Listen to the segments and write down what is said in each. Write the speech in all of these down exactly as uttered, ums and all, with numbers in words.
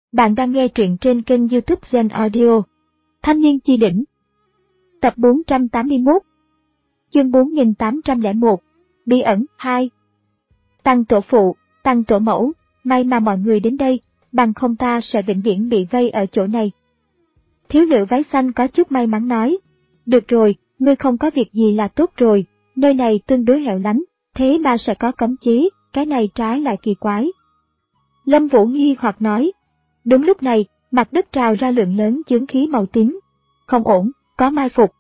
Bạn đang nghe truyện trên kênh YouTube Zen Audio. Thanh niên chi đỉnh. Tập bốn trăm tám mươi mốt. Chương bốn nghìn tám trăm lẻ một. Bí ẩn hai. Tăng tổ phụ, tăng tổ mẫu, may mà mọi người đến đây, bằng không ta sẽ vĩnh viễn bị vây ở chỗ này. Thiếu nữ váy xanh có chút may mắn nói. Được rồi, ngươi không có việc gì là tốt rồi, nơi này tương đối hẻo lánh, thế mà sẽ có cấm chế, cái này trái lại kỳ quái. Lâm Vũ nghi hoặc nói. Đúng lúc này, mặt đất trào ra lượng lớn chướng khí màu tím. Không ổn, có mai phục.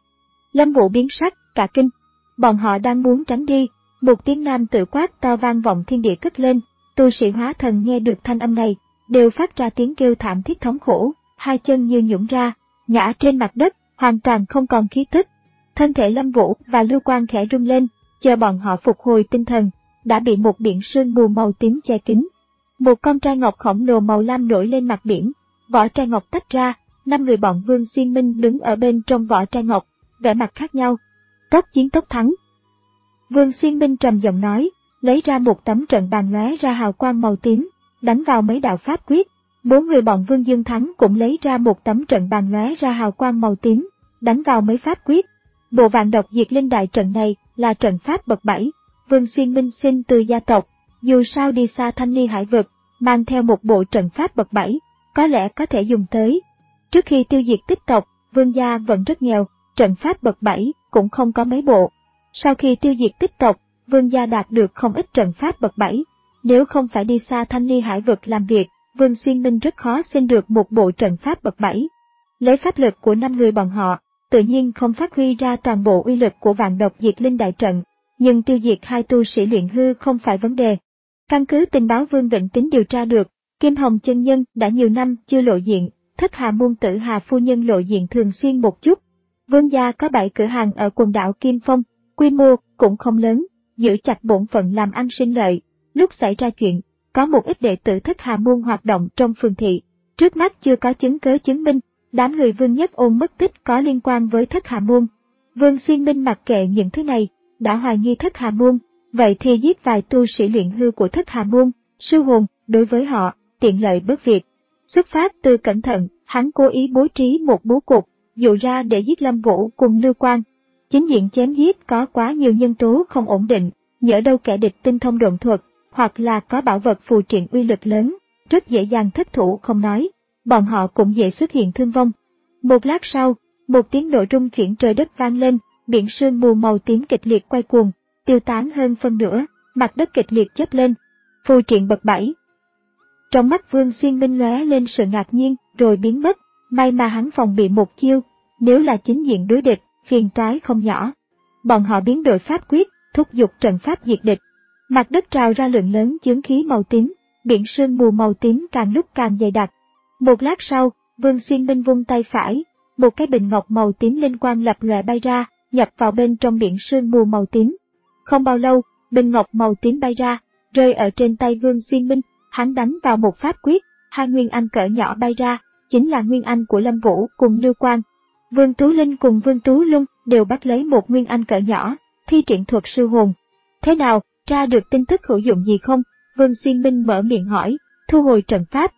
Lâm Vũ biến sắc, cả kinh. Bọn họ đang muốn tránh đi, một tiếng nam tự quát to vang vọng thiên địa cất lên. Tu sĩ hóa thần nghe được thanh âm này, đều phát ra tiếng kêu thảm thiết thống khổ, hai chân như nhũn ra, ngã trên mặt đất, hoàn toàn không còn khí tức. Thân thể Lâm Vũ và Lưu Quang khẽ rung lên, chờ bọn họ phục hồi tinh thần, đã bị một biển sương mù màu tím che kín. Một con trai ngọc khổng lồ màu lam nổi lên mặt biển, vỏ trai ngọc tách ra, năm người bọn Vương Xuyên Minh đứng ở bên trong vỏ trai ngọc, vẻ mặt khác nhau. Tốc chiến tốc thắng. Vương Xuyên Minh trầm giọng nói, lấy ra một tấm trận bàn lóe ra hào quang màu tím, đánh vào mấy đạo pháp quyết. Bốn người bọn Vương Dương Thắng cũng lấy ra một tấm trận bàn lóe ra hào quang màu tím, đánh vào mấy pháp quyết. Bộ vạn độc diệt linh đại trận này là trận pháp bậc bảy. Vương Xuyên Minh xin từ gia tộc, dù sao đi xa Thanh Ly Hải vực, mang theo một bộ trận pháp bậc bảy, có lẽ có thể dùng tới. Trước khi tiêu diệt tích tộc, Vương gia vẫn rất nghèo, trận pháp bậc bảy cũng không có mấy bộ. Sau khi tiêu diệt tích tộc, Vương gia đạt được không ít trận pháp bậc bảy. Nếu không phải đi xa Thanh Ly Hải vực làm việc, Vương Xuyên Minh rất khó xin được một bộ trận pháp bậc bảy. Lấy pháp lực của năm người bọn họ, tự nhiên không phát huy ra toàn bộ uy lực của vạn độc diệt linh đại trận, nhưng tiêu diệt hai tu sĩ luyện hư không phải vấn đề. Căn cứ tình báo Vương Vịnh Tín điều tra được, Kim Hồng chân nhân đã nhiều năm chưa lộ diện, Thất Hà môn tử Hà phu nhân lộ diện thường xuyên một chút. Vương gia có bảy cửa hàng ở quần đảo Kim Phong, quy mô cũng không lớn, giữ chặt bổn phận làm ăn sinh lợi. Lúc xảy ra chuyện, có một ít đệ tử Thất Hà môn hoạt động trong phường thị. Trước mắt chưa có chứng cớ chứng minh, đám người Vương Nhất Ôn mất tích có liên quan với Thất Hà môn. Vương Xuyên Minh mặc kệ những thứ này, đã hoài nghi Thất Hà môn. Vậy thì giết vài tu sĩ luyện hư của Thất Hà môn, sư hồn, đối với họ, tiện lợi bớt việc. Xuất phát từ cẩn thận, hắn cố ý bố trí một bố cục, dụ ra để giết Lâm Vũ cùng Lưu Quang. Chính diện chém giết có quá nhiều nhân tố không ổn định, nhỡ đâu kẻ địch tinh thông độn thuật, hoặc là có bảo vật phù triện uy lực lớn, rất dễ dàng thất thủ không nói, bọn họ cũng dễ xuất hiện thương vong. Một lát sau, một tiếng nổ rung chuyển trời đất vang lên, biển sương mù màu tím kịch liệt quay cuồng, tiêu tán hơn phân nửa, mặt đất kịch liệt chớp lên. Phù triện bậc bảy. Trong mắt Vương Xuyên Minh lóe lên sự ngạc nhiên, rồi biến mất, may mà hắn phòng bị một chiêu, nếu là chính diện đối địch, phiền toái không nhỏ. Bọn họ biến đổi pháp quyết, thúc giục trận pháp diệt địch. Mặt đất trào ra lượng lớn chướng khí màu tím, biển sương mù màu tím càng lúc càng dày đặc. Một lát sau, Vương Xuyên Minh vung tay phải, một cái bình ngọc màu tím linh quang lập lòe bay ra, nhập vào bên trong biển sương mù màu tím. Không bao lâu, bình ngọc màu tím bay ra, rơi ở trên tay Vương Xuyên Minh, hắn đánh vào một pháp quyết, hai nguyên anh cỡ nhỏ bay ra, chính là nguyên anh của Lâm Vũ cùng Lưu Quang. Vương Tú Linh cùng Vương Tú Lung đều bắt lấy một nguyên anh cỡ nhỏ, thi triển thuật sư hồn. Thế nào, tra được tin tức hữu dụng gì không? Vương Xuyên Minh mở miệng hỏi, thu hồi trận pháp.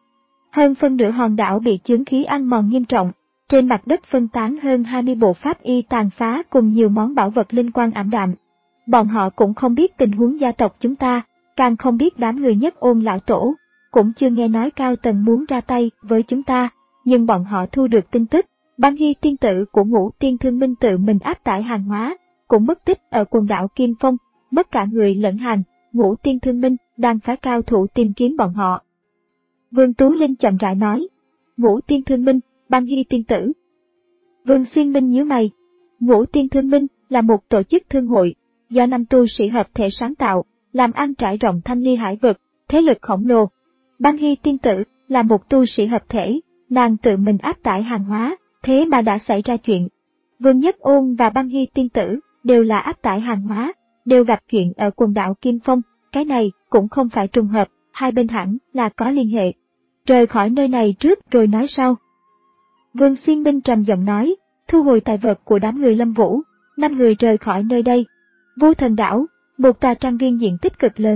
Hơn phân nửa hòn đảo bị chướng khí ăn mòn nghiêm trọng, trên mặt đất phân tán hơn hai mươi bộ pháp y tàn phá cùng nhiều món bảo vật linh quang ảm đạm. Bọn họ cũng không biết tình huống gia tộc chúng ta, càng không biết đám người Nhất Ôn lão tổ, cũng chưa nghe nói Cao Tần muốn ra tay với chúng ta, nhưng bọn họ thu được tin tức, Băng Hy tiên tử của Ngũ Tiên Thương Minh tự mình áp tải hàng hóa, cũng mất tích ở quần đảo Kim Phong, mất cả người lẫn hàng, Ngũ Tiên Thương Minh đang phái cao thủ tìm kiếm bọn họ. Vương Tú Linh chậm rãi nói, Ngũ Tiên Thương Minh, Băng Hy tiên tử. Vương Xuyên Minh nhíu mày, Ngũ Tiên Thương Minh là một tổ chức thương hội, do năm tu sĩ hợp thể sáng tạo, làm ăn trải rộng Thanh Ly Hải vực, thế lực khổng lồ. Băng Hy tiên tử là một tu sĩ hợp thể, nàng tự mình áp tải hàng hóa, thế mà đã xảy ra chuyện. Vương Nhất Ôn và Băng Hy tiên tử đều là áp tải hàng hóa, đều gặp chuyện ở quần đảo Kim Phong, cái này cũng không phải trùng hợp, hai bên hẳn là có liên hệ. Rời khỏi nơi này trước rồi nói sau. Vương Xuyên Minh trầm giọng nói, thu hồi tài vật của đám người Lâm Vũ, năm người rời khỏi nơi đây. Vô Thần đảo, một tòa trang viên diện tích cực lớn,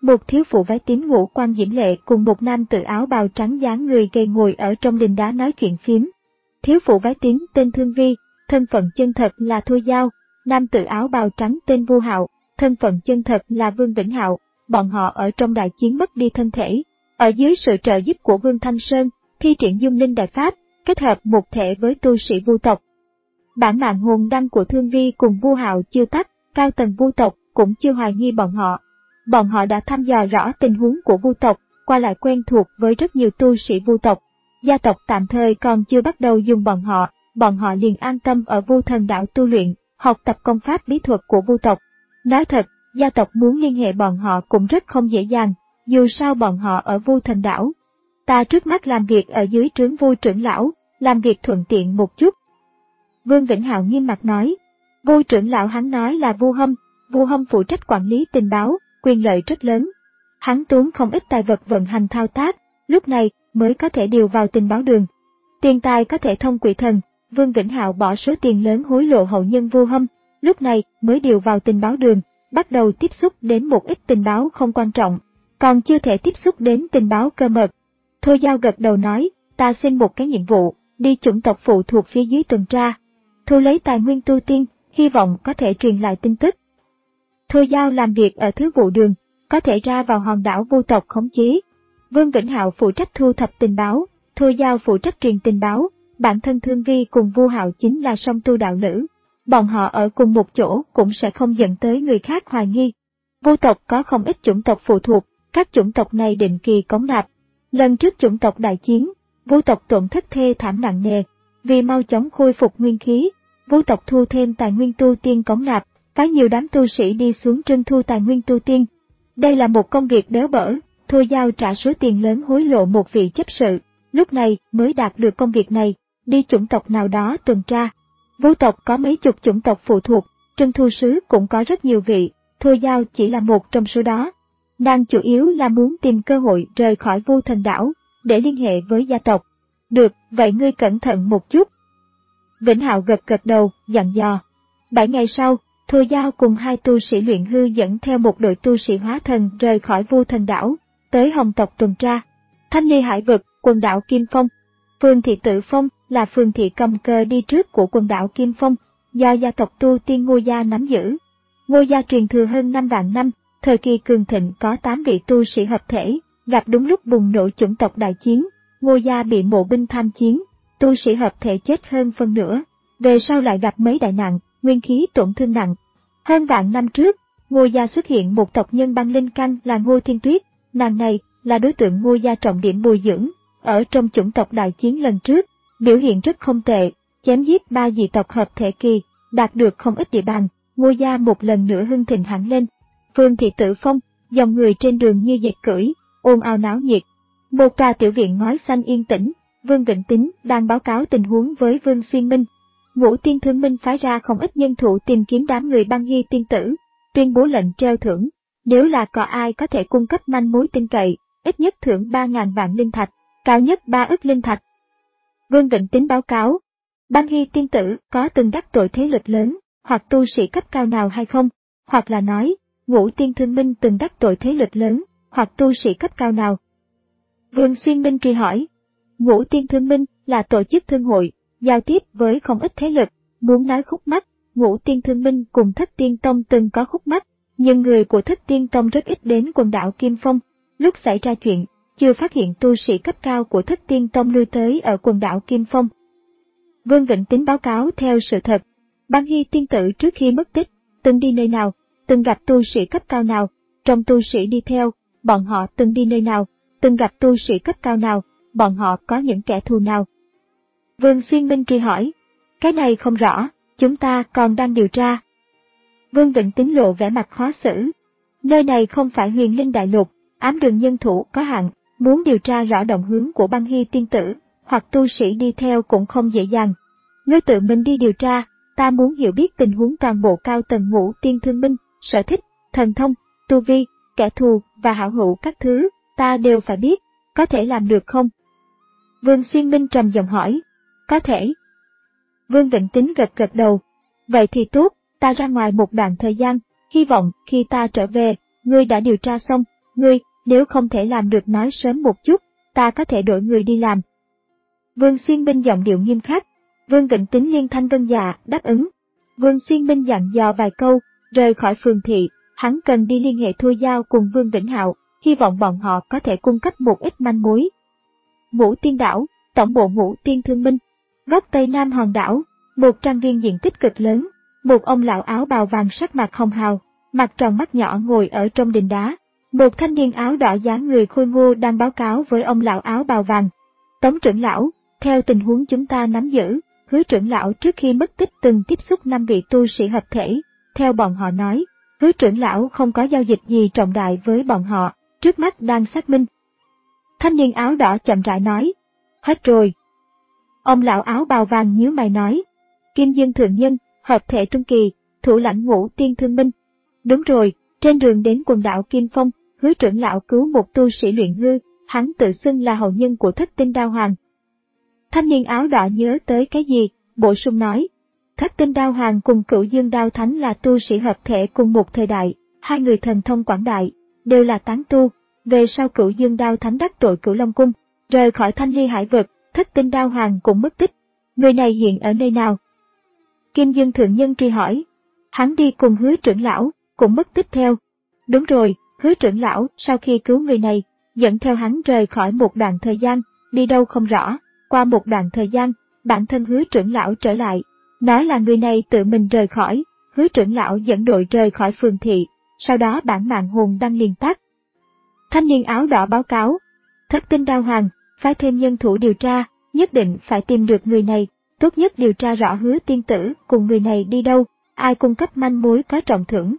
Một thiếu phụ váy tím ngũ quan diễm lệ cùng một nam tử áo bào trắng dáng người gầy ngồi ở trong đình đá nói chuyện phiếm. Thiếu phụ váy tím tên Thương Vi, thân phận chân thật là Thôi Giao, nam tử áo bào trắng tên Vu Hạo, thân phận chân thật là Vương Vĩnh Hạo. Bọn họ ở trong đại chiến mất đi thân thể, ở dưới sự trợ giúp của Vương Thanh Sơn, thi triển dung linh đại pháp, kết hợp một thể với tu sĩ Vu tộc. Bản mạng hồn đăng của Thương Vi cùng Vu Hạo chưa tắt, cao tầng Vu tộc cũng chưa hoài nghi bọn họ. Bọn họ đã thăm dò rõ tình huống của Vu tộc, qua lại quen thuộc với rất nhiều tu sĩ Vu tộc. Gia tộc tạm thời còn chưa bắt đầu dùng bọn họ, bọn họ liền an tâm ở Vu Thần Đảo tu luyện, học tập công pháp bí thuật của Vu tộc. Nói thật, gia tộc muốn liên hệ bọn họ cũng rất không dễ dàng, dù sao bọn họ ở Vu Thần Đảo. Ta trước mắt làm việc ở dưới trướng Vu trưởng lão, làm việc thuận tiện một chút. Vương Vĩnh Hạo nghiêm mặt nói. Vu trưởng lão hắn nói là Vu Hâm, Vu Hâm phụ trách quản lý tình báo, quyền lợi rất lớn. Hắn tốn không ít tài vật vận hành thao tác, lúc này mới có thể điều vào tình báo đường. Tiền tài có thể thông quỷ thần, Vương Vĩnh Hạo bỏ số tiền lớn hối lộ hậu nhân Vu Hâm, lúc này mới điều vào tình báo đường, bắt đầu tiếp xúc đến một ít tình báo không quan trọng, còn chưa thể tiếp xúc đến tình báo cơ mật. Thôi Giao gật đầu nói, ta xin một cái nhiệm vụ, đi chủng tộc phụ thuộc phía dưới tuần tra, thu lấy tài nguyên tu tiên, hy vọng có thể truyền lại tin tức. Thôi Giao làm việc ở thứ vụ đường, có thể ra vào hòn đảo Vu tộc khống chế. Vương Vĩnh Hạo phụ trách thu thập tình báo, Thôi Giao phụ trách truyền tình báo, bản thân Thương Vi cùng Vu Hạo chính là song tu đạo lữ. Bọn họ ở cùng một chỗ cũng sẽ không dẫn tới người khác hoài nghi. Vu tộc có không ít chủng tộc phụ thuộc, các chủng tộc này định kỳ cống nạp. Lần trước chủng tộc đại chiến, Vu tộc tổn thất thê thảm nặng nề. Vì mau chóng khôi phục nguyên khí, Vu tộc thu thêm tài nguyên tu tiên cống nạp, phái nhiều đám tu sĩ đi xuống trưng thu tài nguyên tu tiên. Đây là một công việc béo bở, Thôi Giao trả số tiền lớn hối lộ một vị chấp sự, lúc này mới đạt được công việc này, đi chủng tộc nào đó tuần tra. Vu tộc có mấy chục chủng tộc phụ thuộc, trưng thu sứ cũng có rất nhiều vị, Thôi Giao chỉ là một trong số đó. Nàng chủ yếu là muốn tìm cơ hội rời khỏi Vu Thần Đảo, để liên hệ với gia tộc. Được, vậy ngươi cẩn thận một chút. Vĩnh Hạo gật gật đầu, dặn dò. Bảy ngày sau, Thôi Giao cùng hai tu sĩ luyện hư dẫn theo một đội tu sĩ hóa thần rời khỏi Vu Thần Đảo, tới Hồng tộc tuần tra. Thanh Ly Hải vực, quần đảo Kim Phong. Phương thị Tự Phong là phương thị cầm cờ đi trước của quần đảo Kim Phong, do gia tộc tu tiên Ngô Gia nắm giữ. Ngô Gia truyền thừa hơn năm vạn năm, thời kỳ cường thịnh có tám vị tu sĩ hợp thể, gặp đúng lúc bùng nổ chủng tộc đại chiến, Ngô Gia bị mộ binh tham chiến, tu sĩ hợp thể chết hơn phân nửa, về sau lại gặp mấy đại nạn, nguyên khí tổn thương nặng. Hơn vạn năm trước, Ngô Gia xuất hiện một tộc nhân băng linh căn là Ngô Thiên Tuyết, nàng này là đối tượng Ngô Gia trọng điểm bồi dưỡng, ở trong chủng tộc đại chiến lần trước, biểu hiện rất không tệ, chém giết ba dị tộc hợp thể kỳ, đạt được không ít địa bàn, Ngô Gia một lần nữa hưng thịnh hẳn lên. Phương thị Tự Phong, dòng người trên đường như dệt cưỡi, ồn ào náo nhiệt. Một tòa tiểu viện ngói xanh yên tĩnh, Vương Vĩnh Tín đang báo cáo tình huống với Vương Xuyên Minh. Ngũ Tiên Thương Minh phái ra không ít nhân thủ tìm kiếm đám người Băng Hy tiên tử, tuyên bố lệnh treo thưởng, nếu là có ai có thể cung cấp manh mối tin cậy, ít nhất thưởng ba ngàn vạn linh thạch, cao nhất ba ức linh thạch. Vương Vĩnh Tín báo cáo, Băng Hy tiên tử có từng đắc tội thế lực lớn, hoặc tu sĩ cấp cao nào hay không, hoặc là nói, Ngũ Tiên Thương Minh từng đắc tội thế lực lớn, hoặc tu sĩ cấp cao nào. Vương Xuyên Minh truy hỏi, Ngũ Tiên Thương Minh là tổ chức thương hội, giao tiếp với không ít thế lực, muốn nói khúc mắc, Ngũ Tiên Thương Minh cùng Thất Tiên Tông từng có khúc mắc, nhưng người của Thất Tiên Tông rất ít đến quần đảo Kim Phong. Lúc xảy ra chuyện, chưa phát hiện tu sĩ cấp cao của Thất Tiên Tông lui tới ở quần đảo Kim Phong. Vương Vĩnh Tín báo cáo theo sự thật, Băng Hy tiên tử trước khi mất tích, từng đi nơi nào, từng gặp tu sĩ cấp cao nào, trong tu sĩ đi theo, bọn họ từng đi nơi nào, từng gặp tu sĩ cấp cao nào, bọn họ có những kẻ thù nào. Vương Xuyên Minh truy hỏi, cái này không rõ, chúng ta còn đang điều tra. Vương Vĩnh Tín lộ vẻ mặt khó xử, nơi này không phải Huyền Linh Đại Lục, ám đường nhân thủ có hạn, muốn điều tra rõ động hướng của Băng Hy tiên tử, hoặc tu sĩ đi theo cũng không dễ dàng. Ngươi tự mình đi điều tra, ta muốn hiểu biết tình huống toàn bộ cao tầng Ngũ Tiên Thương Minh, sở thích, thần thông, tu vi, kẻ thù và hảo hữu các thứ, ta đều phải biết, có thể làm được không? Vương Xuyên Minh trầm giọng hỏi, có thể. Vương Vĩnh Tín gật gật đầu, vậy thì tốt, ta ra ngoài một đoạn thời gian, hy vọng khi ta trở về, ngươi đã điều tra xong, Ngươi, nếu không thể làm được nói sớm một chút, ta có thể đổi người đi làm. Vương Xuyên Binh giọng điệu nghiêm khắc. Vương Vĩnh Tín liên thanh vâng dạ, đáp ứng. Vương Xuyên Binh dặn dò vài câu, rời khỏi phường thị, hắn cần đi liên hệ Thôi Giao cùng Vương Vĩnh Hạo, hy vọng bọn họ có thể cung cấp một ít manh mối. Ngũ Tiên Đảo, tổng bộ Ngũ Tiên Thương Minh, góc tây nam hòn đảo, một trang viên diện tích cực lớn, một ông lão áo bào vàng sắc mặt hồng hào, mặt tròn mắt nhỏ ngồi ở trong đình đá. Một thanh niên áo đỏ dáng người khôi ngô đang báo cáo với ông lão áo bào vàng. Tống trưởng lão, theo tình huống chúng ta nắm giữ, Hứa trưởng lão trước khi mất tích từng tiếp xúc năm vị tu sĩ hợp thể. Theo bọn họ nói, Hứa trưởng lão không có giao dịch gì trọng đại với bọn họ, trước mắt đang xác minh. Thanh niên áo đỏ chậm rãi nói. Hết rồi. Ông lão áo bào vàng nhíu mày nói. Kim Dương Thượng Nhân, hợp thể trung kỳ, thủ lãnh Ngũ Tiên Thương Minh. Đúng rồi, trên đường đến quần đảo Kim Phong, Hứa trưởng lão cứu một tu sĩ luyện hư, hắn tự xưng là hậu nhân của Thất Tinh Đao Hoàng. Thanh niên áo đỏ nhớ tới cái gì, bổ sung nói. Thất Tinh Đao Hoàng cùng Cửu Dương Đao Thánh là tu sĩ hợp thể cùng một thời đại, hai người thần thông quảng đại, đều là tán tu. Về sau Cửu Dương Đao Thánh đắc tội Cửu Long Cung, rời khỏi Thanh Ly Hải vực, Thất Tinh Đao Hoàng cũng mất tích. Người này hiện ở nơi nào? Kim Dương Thượng Nhân truy hỏi. Hắn đi cùng Hứa trưởng lão, cũng mất tích theo. Đúng rồi, Hứa trưởng lão sau khi cứu người này, dẫn theo hắn rời khỏi một đoạn thời gian, đi đâu không rõ. Qua một đoạn thời gian, bản thân Hứa trưởng lão trở lại, nói là người này tự mình rời khỏi. Hứa trưởng lão dẫn đội rời khỏi phường thị, sau đó bản mạng hồn đăng liền tắt. Thanh niên áo đỏ báo cáo. Thất Tinh Đao Hoàng, phái thêm nhân thủ điều tra, nhất định phải tìm được người này, tốt nhất điều tra rõ Hứa tiên tử cùng người này đi đâu, ai cung cấp manh mối có trọng thưởng.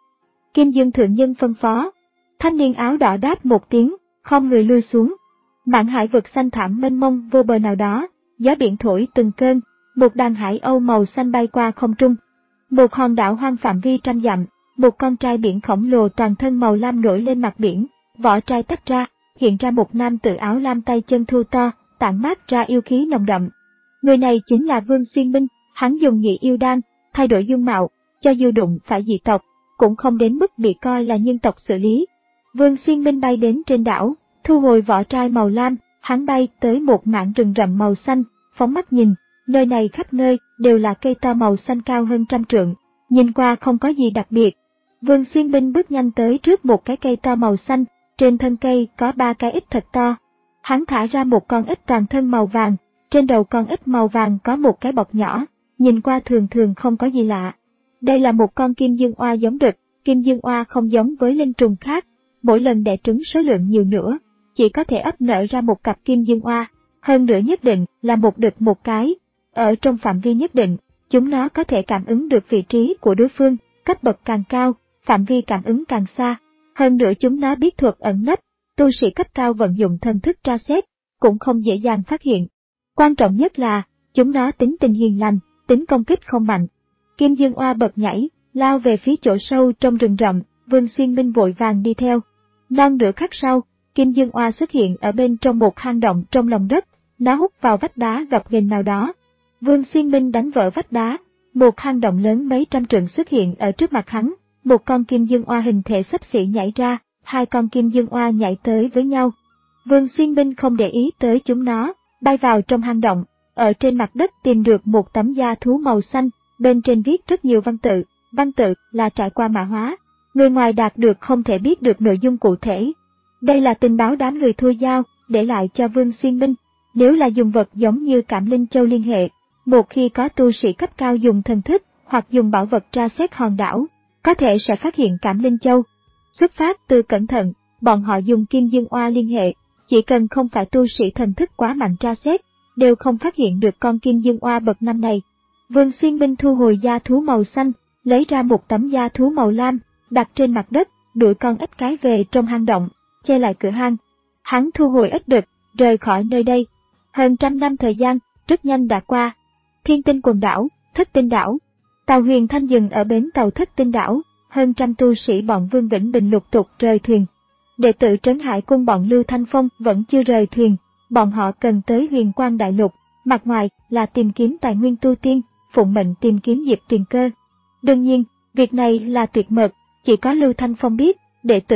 Kim Dương Thượng Nhân phân phó. Thanh niên áo đỏ đáp một tiếng, không người lui xuống. Mạn hải vực xanh thẳm mênh mông vô bờ nào đó, gió biển thổi từng cơn, một đàn hải âu màu xanh bay qua không trung. Một hòn đảo hoang phạm vi trăm dặm, một con trai biển khổng lồ toàn thân màu lam nổi lên mặt biển, vỏ trai tách ra, hiện ra một nam tử áo lam tay chân thô to, tản mát ra yêu khí nồng đậm. Người này chính là Vương Xuyên Binh, hắn dùng nhị yêu đan, thay đổi dung mạo, cho dù đụng phải dị tộc, cũng không đến mức bị coi là nhân tộc xử lý. Vương Xuyên Binh bay đến trên đảo, thu hồi vỏ trai màu lam, hắn bay tới một mảng rừng rậm màu xanh, phóng mắt nhìn, nơi này khắp nơi đều là cây to màu xanh cao hơn trăm trượng, nhìn qua không có gì đặc biệt. Vương Xuyên Binh bước nhanh tới trước một cái cây to màu xanh, trên thân cây có ba cái ếch thật to. Hắn thả ra một con ếch toàn thân màu vàng, trên đầu con ếch màu vàng có một cái bọc nhỏ, nhìn qua thường thường không có gì lạ. Đây là một con kim dương oa giống đực, kim dương oa không giống với linh trùng khác, mỗi lần đẻ trứng số lượng nhiều nữa, chỉ có thể ấp nở ra một cặp kim dương oa, hơn nữa nhất định là một đực một cái. Ở trong phạm vi nhất định, chúng nó có thể cảm ứng được vị trí của đối phương, cấp bậc càng cao, phạm vi cảm ứng càng xa. Hơn nữa chúng nó biết thuật ẩn nấp, tu sĩ cấp cao vận dụng thần thức tra xét, cũng không dễ dàng phát hiện. Quan trọng nhất là, chúng nó tính tình hiền lành, tính công kích không mạnh. Kim Dương Oa bật nhảy, lao về phía chỗ sâu trong rừng rậm, Vương Xuyên Binh vội vàng đi theo. Non nửa khắc sau, Kim Dương Oa xuất hiện ở bên trong một hang động trong lòng đất, nó hút vào vách đá gập ghềnh nào đó. Vương Xuyên Binh đánh vỡ vách đá, một hang động lớn mấy trăm trượng xuất hiện ở trước mặt hắn, một con Kim Dương Oa hình thể xấp xỉ nhảy ra, hai con Kim Dương Oa nhảy tới với nhau. Vương Xuyên Binh không để ý tới chúng nó, bay vào trong hang động, ở trên mặt đất tìm được một tấm da thú màu xanh, bên trên viết rất nhiều văn tự, văn tự là trải qua mã hóa, người ngoài đạt được không thể biết được nội dung cụ thể. Đây là tình báo đám người Thôi Giao để lại cho Vương Xuyên Binh, nếu là dùng vật giống như Cảm Linh Châu liên hệ, một khi có tu sĩ cấp cao dùng thần thức hoặc dùng bảo vật tra xét hòn đảo, có thể sẽ phát hiện Cảm Linh Châu. Xuất phát từ cẩn thận, bọn họ dùng Kim Dương Oa liên hệ, chỉ cần không phải tu sĩ thần thức quá mạnh tra xét, đều không phát hiện được con Kim Dương Oa bậc năm này. Vương Xuyên Binh thu hồi da thú màu xanh, lấy ra một tấm da thú màu lam, đặt trên mặt đất, đuổi con ếch cái về trong hang động, che lại cửa hang. Hắn thu hồi ếch đực, rời khỏi nơi đây. Hơn trăm năm thời gian, rất nhanh đã qua. Thiên Tinh quần đảo, Thất Tinh đảo. Tàu Huyền Thanh dừng ở bến tàu Thất Tinh đảo, hơn trăm tu sĩ bọn Vương Vĩnh Bình lục tục rời thuyền. Đệ tử Trấn Hải cung bọn Lưu Thanh Phong vẫn chưa rời thuyền, bọn họ cần tới Huyền Quang Đại Lục, mặt ngoài là tìm kiếm tài nguyên tu tiên, phụng mệnh tìm kiếm Diệp Tuyền Cơ. Đương nhiên, việc này là tuyệt mật, chỉ có Lưu Thanh Phong biết, đệ tử khác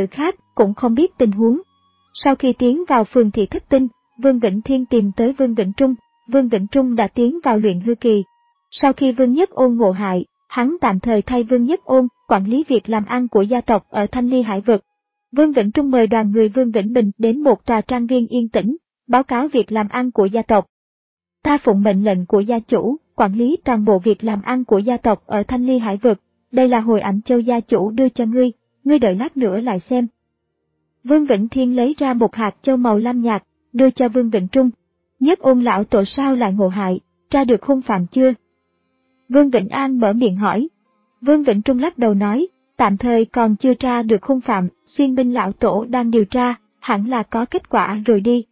cũng không biết tình huống. Sau khi tiến vào phường thị thất tinh, Vương Vĩnh Thiên tìm tới Vương Vĩnh Trung, Vương Vĩnh Trung đã tiến vào luyện hư kỳ. Sau khi Vương Nhất Ôn ngộ hại, hắn tạm thời thay Vương Nhất Ôn quản lý việc làm ăn của gia tộc ở Thanh Ly Hải Vực. Vương Vĩnh Trung mời đoàn người Vương Vĩnh Bình đến một trà trang viên yên tĩnh, báo cáo việc làm ăn của gia tộc. Ta phụng mệnh lệnh của gia chủ, quản lý toàn bộ việc làm ăn của gia tộc ở Thanh Ly Hải Vực. Đây là hồi ảnh châu gia chủ đưa cho ngươi, ngươi đợi lát nữa lại xem. Vương Vĩnh Thiên lấy ra một hạt châu màu lam nhạt, đưa cho Vương Vĩnh Trung. Nhất Ôn lão tổ sao lại ngộ hại, tra được hung phạm chưa? Vương Vĩnh An mở miệng hỏi. Vương Vĩnh Trung lắc đầu nói, tạm thời còn chưa tra được hung phạm, Xuyên Binh lão tổ đang điều tra, hẳn là có kết quả rồi đi.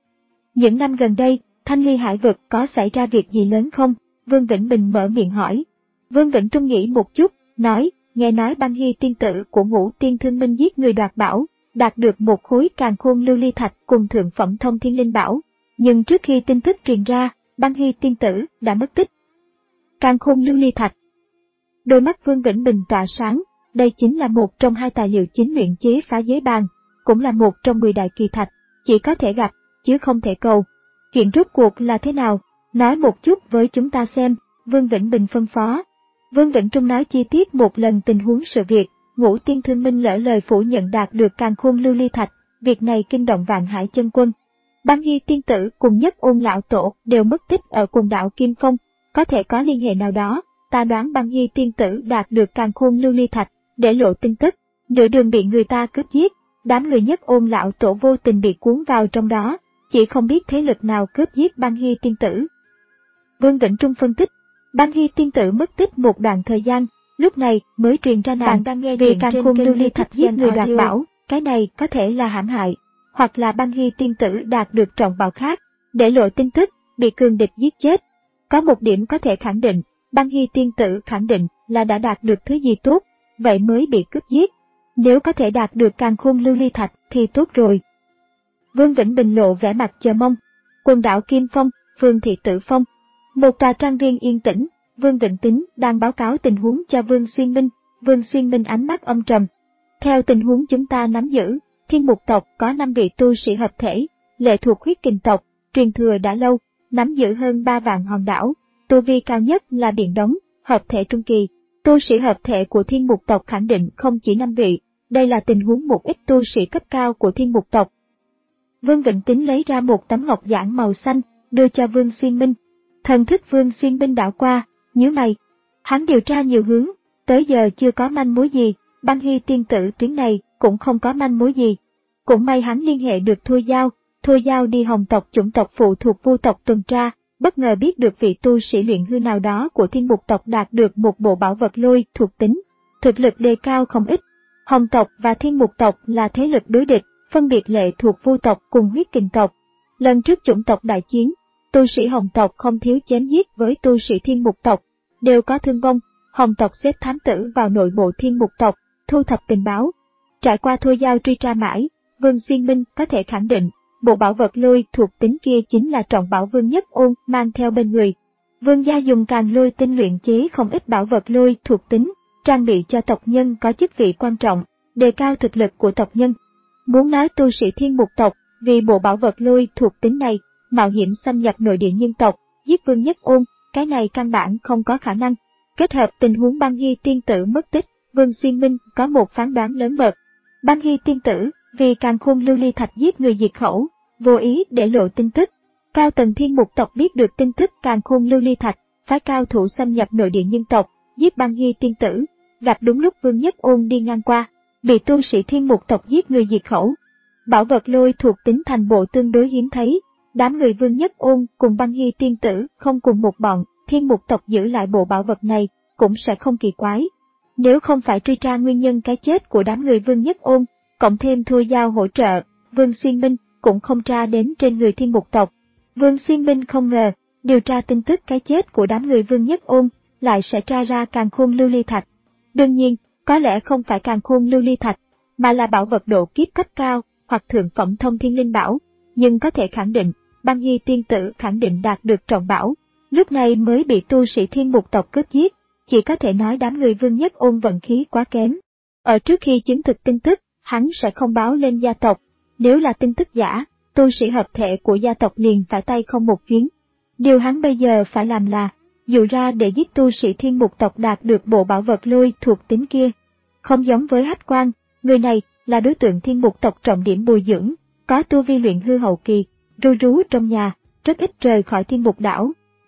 Những năm gần đây, Thanh Ly Hải Vực có xảy ra việc gì lớn không? Vương Vĩnh Bình mở miệng hỏi. Vương Vĩnh Trung nghĩ một chút, nói, nghe nói Băng Hy tiên tử của Ngũ Tiên Thương Minh giết người đoạt bảo, đạt được một khối càn khôn lưu ly thạch cùng thượng phẩm thông thiên linh bảo. Nhưng trước khi tin tức truyền ra, Băng Hy tiên tử đã mất tích. Càn khôn lưu ly thạch. Đôi mắt Vương Vĩnh Bình tỏa sáng, đây chính là một trong hai tài liệu chính luyện chế phá giới bàn, cũng là một trong mười đại kỳ thạch, chỉ có thể gặp, chứ không thể cầu. Chuyện rốt cuộc là thế nào? Nói một chút với chúng ta xem, Vương Vĩnh Bình phân phó. Vương Vĩnh Trung nói chi tiết một lần tình huống sự việc, Ngũ Tiên Thương Minh lỡ lời phủ nhận đạt được càn khôn lưu ly thạch, việc này kinh động Vạn Hải chân quân. Băng Hy tiên tử cùng Nhất Ôn lão tổ đều mất tích ở quần đảo Kim Phong, có thể có liên hệ nào đó, ta đoán Băng Hy tiên tử đạt được càn khôn lưu ly thạch, để lộ tin tức, nửa đường bị người ta cướp giết, đám người Nhất Ôn lão tổ vô tình bị cuốn vào trong đó, chỉ không biết thế lực nào cướp giết Băng Hy tiên tử. Vương Vĩnh Trung phân tích, Băng Hy tiên tử mất tích một đoạn thời gian, lúc này mới truyền ra nàng đang nghe vì càn khôn lưu ly thạch giết người đoạt bảo, cái này có thể là hãm hại, hoặc là Băng Hy tiên tử đạt được trọng bảo khác, để lộ tin tức, bị cường địch giết chết. Có một điểm có thể khẳng định, Băng Hy tiên tử khẳng định là đã đạt được thứ gì tốt, vậy mới bị cướp giết. Nếu có thể đạt được càn khôn lưu ly thạch thì tốt rồi. Vương Vĩnh Bình lộ vẻ mặt chờ mong. Quần đảo Kim Phong, phường thị Tử Phong. Một tòa trang viên yên tĩnh, Vương Vĩnh Tín đang báo cáo tình huống cho Vương Xuyên Minh. Vương Xuyên Minh ánh mắt âm trầm. Theo tình huống chúng ta nắm giữ, Thiên Mục tộc có năm vị tu sĩ hợp thể, lệ thuộc huyết kình tộc, truyền thừa đã lâu, nắm giữ hơn ba vạn hòn đảo. Tu vi cao nhất là Biển Đống, hợp thể trung kỳ. Tu sĩ hợp thể của Thiên Mục tộc khẳng định không chỉ năm vị, đây là tình huống một ít tu sĩ cấp cao của Thiên Mục tộc. Vương Vĩnh Tín lấy ra một tấm ngọc giản màu xanh, đưa cho Vương Xuyên Minh. Thần thức Vương Xuyên Minh đảo qua, nhíu mày. Hắn điều tra nhiều hướng, tới giờ chưa có manh mối gì, Băng Hy tiên tử tuyến này cũng không có manh mối gì. Cũng may hắn liên hệ được Thôi Giao, Thôi Giao đi Hồng tộc chủng tộc phụ thuộc Vu tộc tuần tra, bất ngờ biết được vị tu sĩ luyện hư nào đó của Thiên Mục tộc đạt được một bộ bảo vật lôi thuộc tính, thực lực đề cao không ít. Hồng tộc và Thiên Mục tộc là thế lực đối địch, phân biệt lệ thuộc Vu tộc cùng huyết kình tộc. Lần trước chủng tộc đại chiến, tu sĩ Hồng tộc không thiếu chém giết với tu sĩ Thiên Mục tộc, đều có thương vong. Hồng tộc xếp thám tử vào nội bộ Thiên Mục tộc, thu thập tình báo. Trải qua Thôi Giao truy tra mãi, Vương Xuyên Minh có thể khẳng định, bộ bảo vật lôi thuộc tính kia chính là trọng bảo Vương Nhất Ôn mang theo bên người. Vương gia dùng càn lôi tinh luyện chế không ít bảo vật lôi thuộc tính, trang bị cho tộc nhân có chức vị quan trọng, đề cao thực lực của tộc nhân. Muốn nói tu sĩ Thiên Mục tộc, vì bộ bảo vật lôi thuộc tính này, mạo hiểm xâm nhập nội địa nhân tộc, giết Vương Nhất Ôn, cái này căn bản không có khả năng. Kết hợp tình huống Băng Hy tiên tử mất tích, Vương Xuyên Minh có một phán đoán lớn mật. Băng Hy tiên tử, vì càn khôn lưu ly thạch giết người diệt khẩu, vô ý để lộ tin tức. Cao tầng Thiên Mục tộc biết được tin tức càn khôn lưu ly thạch, phái cao thủ xâm nhập nội địa nhân tộc, giết Băng Hy tiên tử, gặp đúng lúc Vương Nhất Ôn đi ngang qua, bị tu sĩ Thiên Mục tộc giết người diệt khẩu. Bảo vật lôi thuộc tính thành bộ tương đối hiếm thấy, đám người Vương Nhất Ôn cùng Băng Hy tiên tử không cùng một bọn, Thiên Mục tộc giữ lại bộ bảo vật này cũng sẽ không kỳ quái. Nếu không phải truy tra nguyên nhân cái chết của đám người Vương Nhất Ôn, cộng thêm Thôi Giao hỗ trợ, Vương Xuyên Minh cũng không tra đến trên người Thiên Mục tộc. Vương Xuyên Minh không ngờ, điều tra tin tức cái chết của đám người Vương Nhất Ôn, lại sẽ tra ra càn khôn lưu ly thạch. Đương nhiên, có lẽ không phải càn khôn lưu ly thạch, mà là bảo vật độ kiếp cấp cao, hoặc thượng phẩm thông thiên linh bảo, nhưng có thể khẳng định, Băng Hy tiên tử khẳng định đạt được trọng bảo, lúc này mới bị tu sĩ Thiên Mục tộc cướp giết, chỉ có thể nói đám người Vương Nhất Ôn vận khí quá kém. Ở trước khi chứng thực tin tức, hắn sẽ không báo lên gia tộc. Nếu là tin tức giả, tu sĩ hợp thể của gia tộc liền phải tay không một chuyến. Điều hắn bây giờ phải làm là dụ ra để giết tu sĩ thiên mục tộc đạt được bộ bảo vật lôi thuộc tính kia. Không giống với Hách Quan, người này là đối tượng thiên mục tộc trọng điểm bồi dưỡng, có tu vi luyện hư hậu kỳ, ru rú trong nhà, rất ít rời khỏi thiên mục đảo.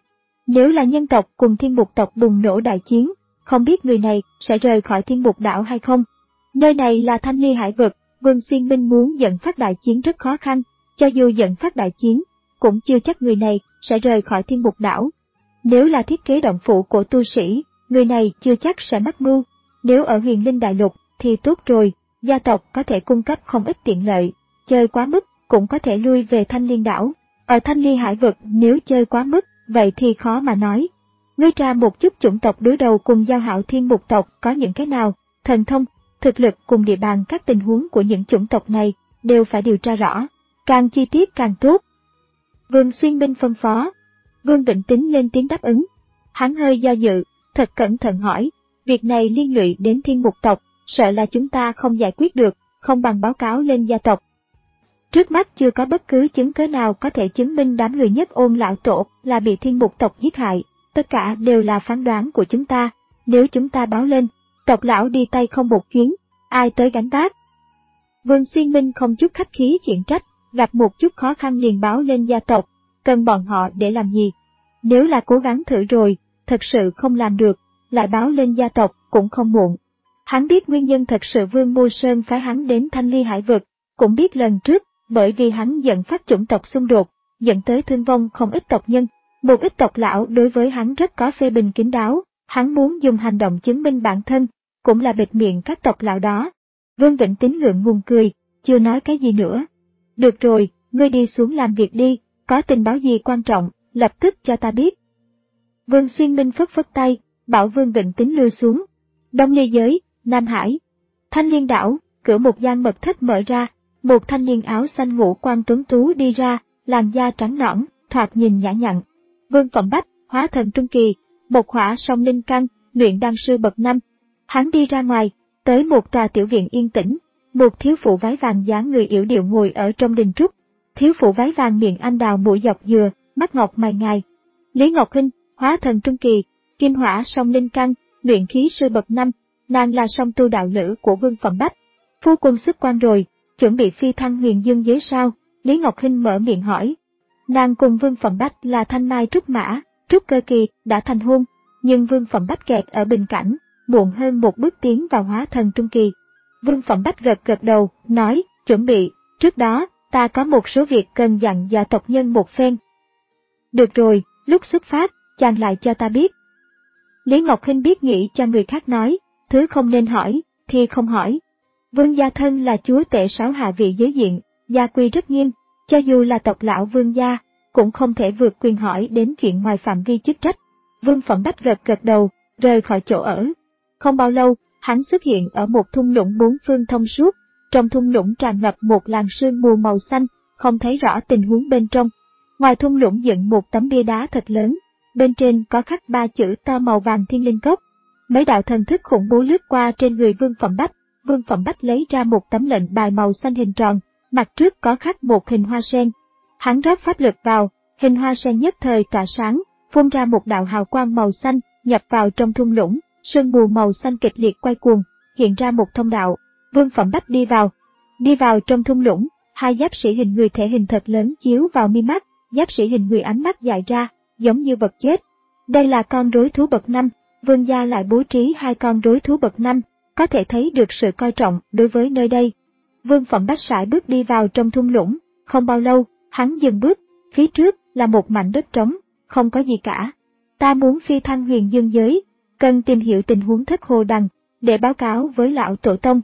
Nếu là nhân tộc cùng thiên mục tộc bùng nổ đại chiến, không biết người này sẽ rời khỏi thiên mục đảo hay không. Nơi này là Thanh Ly Hải vực, Vương Xuyên Minh muốn dẫn phát đại chiến rất khó khăn, cho dù dẫn phát đại chiến, cũng chưa chắc người này sẽ rời khỏi thiên mục đảo. Nếu là thiết kế động phủ của tu sĩ, người này chưa chắc sẽ mắc mưu. Nếu ở Huyền Linh Đại Lục thì tốt rồi, gia tộc có thể cung cấp không ít tiện lợi, chơi quá mức cũng có thể lui về Thanh Liên đảo. Ở Thanh Ly Hải vực nếu chơi quá mức, vậy thì khó mà nói. Ngươi tra một chút chủng tộc đối đầu cùng giao hảo thiên mục tộc có những cái nào, thần thông, thực lực cùng địa bàn các tình huống của những chủng tộc này đều phải điều tra rõ, càng chi tiết càng tốt. Vương Xuyên Minh phân phó. Vương Vĩnh Tín lên tiếng đáp ứng. Hắn hơi do dự, thật cẩn thận hỏi, việc này liên lụy đến thiên mục tộc, sợ là chúng ta không giải quyết được, không bằng báo cáo lên gia tộc. Trước mắt chưa có bất cứ chứng cớ nào có thể chứng minh đám người Nhất Ôn lão tổ là bị thiên mục tộc giết hại, tất cả đều là phán đoán của chúng ta, nếu chúng ta báo lên, tộc lão đi tay không một chuyến, ai tới gánh vác. Vương Xuyên Minh không chút khách khí khiển trách, gặp một chút khó khăn liền báo lên gia tộc, cần bọn họ để làm gì? Nếu là cố gắng thử rồi, thật sự không làm được, lại báo lên gia tộc cũng không muộn. Hắn biết nguyên nhân thật sự Vương Mô Sơn phái hắn đến Thanh Ly Hải vực, cũng biết lần trước, bởi vì hắn dẫn phát chủng tộc xung đột, dẫn tới thương vong không ít tộc nhân. Một ít tộc lão đối với hắn rất có phê bình kín đáo, hắn muốn dùng hành động chứng minh bản thân, cũng là bịt miệng các tộc lão đó. Vương Vĩnh Tín ngượng ngùng cười, chưa nói cái gì nữa. Được rồi, ngươi đi xuống làm việc đi, có tình báo gì quan trọng, lập tức cho ta biết. Vương Xuyên Minh phất phất tay, bảo Vương Vĩnh Tín lui xuống. Đông Ly Giới, Nam Hải, Thanh Liên đảo, cửa một gian mật thất mở ra, một thanh niên áo xanh ngũ quan tuấn tú đi ra, làn da trắng nõn, thoạt nhìn nhã nhặn. Vương Phẩm Bách, hóa thần trung kỳ, một hỏa song linh căn, luyện đan sư bậc năm. Hắn đi ra ngoài, tới một tòa tiểu viện yên tĩnh, một thiếu phụ váy vàng dáng người yểu điệu ngồi ở trong đình trúc. Thiếu phụ váy vàng miệng anh đào mũi dọc dừa, mắt ngọc mày ngài. Lý Ngọc Hinh, hóa thần trung kỳ, kim hỏa song linh căn, luyện khí sư bậc năm, nàng là song tu đạo lữ của Vương Phẩm Bách. Phu quân xuất quan rồi, chuẩn bị phi thăng huyền dương giới sao? Lý Ngọc Hinh mở miệng hỏi. Nàng cùng Vương Phẩm Bách là thanh mai trúc mã, trúc cơ kỳ, đã thành hôn, nhưng Vương Phẩm Bách kẹt ở bình cảnh, muộn hơn một bước tiến vào hóa thần trung kỳ. Vương Phẩm Bách gật gật đầu, nói, chuẩn bị, trước đó, ta có một số việc cần dặn dò tộc nhân một phen. Được rồi, lúc xuất phát, chàng lại cho ta biết. Lý Ngọc Hinh biết nghĩ cho người khác nói, thứ không nên hỏi, thì không hỏi. Vương gia thân là chúa tể sáu hạ vị giới diện, gia quy rất nghiêm, cho dù là tộc lão Vương gia, cũng không thể vượt quyền hỏi đến chuyện ngoài phạm vi chức trách. Vương Phẩm Bách gật gật đầu, rời khỏi chỗ ở. Không bao lâu, hắn xuất hiện ở một thung lũng bốn phương thông suốt, trong thung lũng tràn ngập một làn sương mù màu xanh, không thấy rõ tình huống bên trong. Ngoài thung lũng dựng một tấm bia đá thật lớn, bên trên có khắc ba chữ to màu vàng Thiên Linh Cốc. Mấy đạo thần thức khủng bố lướt qua trên người Vương Phẩm Bách, Vương Phẩm Bách lấy ra một tấm lệnh bài màu xanh hình tròn, mặt trước có khắc một hình hoa sen. Hắn rót pháp lực vào, hình hoa sen nhất thời tỏa sáng, phun ra một đạo hào quang màu xanh, nhập vào trong thung lũng, sương mù màu xanh kịch liệt quay cuồng, hiện ra một thông đạo. Vương Phẩm Bách đi vào. Đi vào trong thung lũng, hai giáp sĩ hình người thể hình thật lớn chiếu vào mi mắt, giáp sĩ hình người ánh mắt dại ra, giống như vật chết. Đây là con rối thú bậc năm, Vương gia lại bố trí hai con rối thú bậc năm, có thể thấy được sự coi trọng đối với nơi đây. Vương Phẩm Bách sải bước đi vào trong thung lũng, không bao lâu, hắn dừng bước, phía trước là một mảnh đất trống, không có gì cả. Ta muốn phi thăng huyền dương giới, cần tìm hiểu tình huống Thất Hồ Đằng, để báo cáo với lão tổ tông.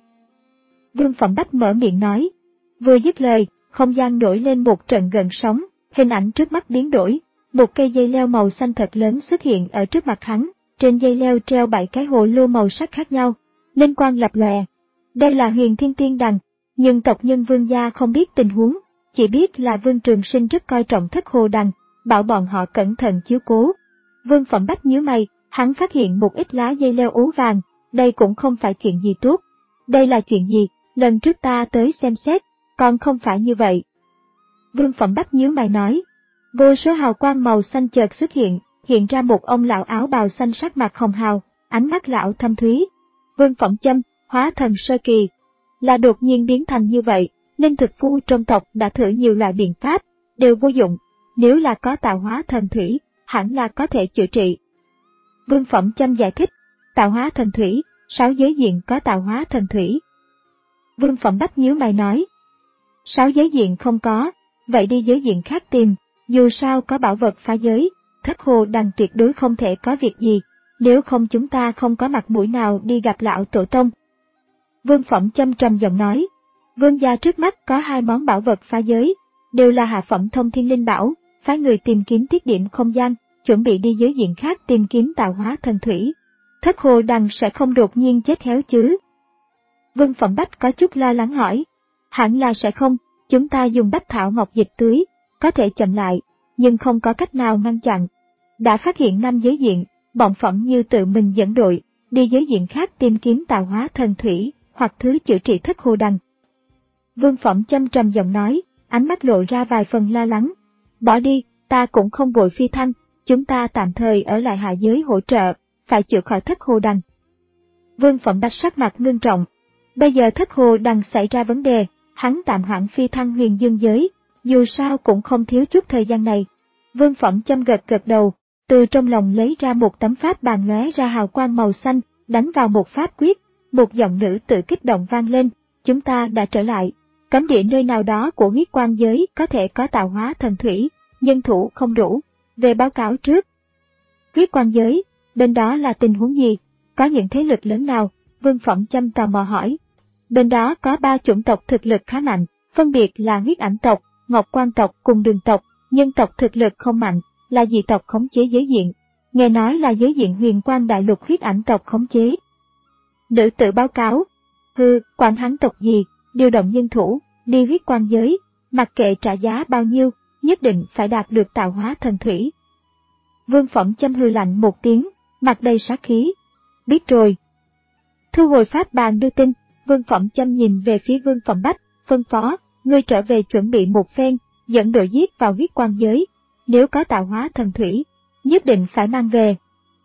Vương Phẩm Bách mở miệng nói. Vừa dứt lời, không gian nổi lên một trận gợn sóng, hình ảnh trước mắt biến đổi, một cây dây leo màu xanh thật lớn xuất hiện ở trước mặt hắn, trên dây leo treo bảy cái hồ lô màu sắc khác nhau, linh quang lập lòe. Đây là Huyền Thiên Tiên Đằng, nhưng tộc nhân Vương gia không biết tình huống, chỉ biết là Vương Trường Sinh rất coi trọng Thất Hồ Đằng, bảo bọn họ cẩn thận chiếu cố. Vương Phẩm Bách nhíu mày, hắn phát hiện một ít lá dây leo ố vàng, đây cũng không phải chuyện gì tốt. Đây là chuyện gì? lần trước ta tới xem xét, còn không phải như vậy. Vương Phẩm Bách nhíu mày nói. Vô số hào quang màu xanh chợt xuất hiện, hiện ra một ông lão áo bào xanh sắc mặt hồng hào, ánh mắt lão thâm thúy. Vương Phẩm Châm, hóa thần sơ kỳ, là đột nhiên biến thành như vậy, nên thực phu trong tộc đã thử nhiều loại biện pháp, đều vô dụng. Nếu là có tạo hóa thần thủy, hẳn là có thể chữa trị. Vương Phẩm Châm giải thích, tạo hóa thần thủy, sáu giới diện có tạo hóa thần thủy. Vương Phẩm Bách nhíu mày nói, sáu giới diện không có, vậy đi giới diện khác tìm, dù sao có bảo vật phá giới, Thất Hồ Đằng tuyệt đối không thể có việc gì, nếu không chúng ta không có mặt mũi nào đi gặp lão tổ tông. Vương Phẩm Châm trầm giọng nói, vương gia trước mắt có hai món bảo vật phá giới, đều là hạ phẩm thông thiên linh bảo, phái người tìm kiếm tiết điểm không gian, chuẩn bị đi giới diện khác tìm kiếm tạo hóa thần thủy. Thất Hồ Đằng sẽ không đột nhiên chết héo chứ? Vương Phẩm Bách có chút lo lắng hỏi, hẳn là sẽ không, chúng ta dùng bách thảo ngọc dịch tưới, có thể chậm lại, nhưng không có cách nào ngăn chặn. Đã phát hiện năm giới diện, bọn Phẩm như tự mình dẫn đội, đi giới diện khác tìm kiếm tạo hóa thần thủy, hoặc thứ chữa trị Thất Hồ Đằng. Vương Phẩm Châm trầm giọng nói, ánh mắt lộ ra vài phần lo lắng. Bỏ đi, ta cũng không vội phi thăng, chúng ta tạm thời ở lại hạ giới hỗ trợ, phải chữa khỏi Thất Hồ Đằng. Vương Phẩm Bách sắc mặt ngưng trọng. Bây giờ Thất Hồ Đằng xảy ra vấn đề, hắn tạm hoãn phi thăng huyền dương giới, dù sao cũng không thiếu chút thời gian này. Vương Phẩm Châm gật gật đầu, từ trong lòng lấy ra một tấm pháp bàn lóe ra hào quang màu xanh, đánh vào một pháp quyết, một giọng nữ tự kích động vang lên, chúng ta đã trở lại. Cấm địa nơi nào đó của huyết quan giới có thể có tạo hóa thần thủy, nhân thủ không đủ, về báo cáo trước. Huyết quan giới, bên đó là tình huống gì? Có những thế lực lớn nào? Vương Phẩm Châm tò mò hỏi. Bên đó có ba chủng tộc thực lực khá mạnh, phân biệt là huyết ảnh tộc, ngọc quan tộc cùng đường tộc, nhân tộc thực lực không mạnh, là dị tộc khống chế giới diện. Nghe nói là giới diện huyền quang đại lục huyết ảnh tộc khống chế. Nữ tử báo cáo. Hừ, quản hắn tộc gì, điều động nhân thủ, đi huyết quan giới, mặc kệ trả giá bao nhiêu, nhất định phải đạt được tạo hóa thần thủy. Vương Phẩm Châm hừ lạnh một tiếng, mặt đầy sát khí. Biết rồi. Thu hồi pháp bàn đưa tin, Vương Phẩm Châm nhìn về phía Vương Phẩm Bách, phân phó, ngươi trở về chuẩn bị một phen, dẫn đội giết vào huyết quan giới. Nếu có tạo hóa thần thủy, nhất định phải mang về.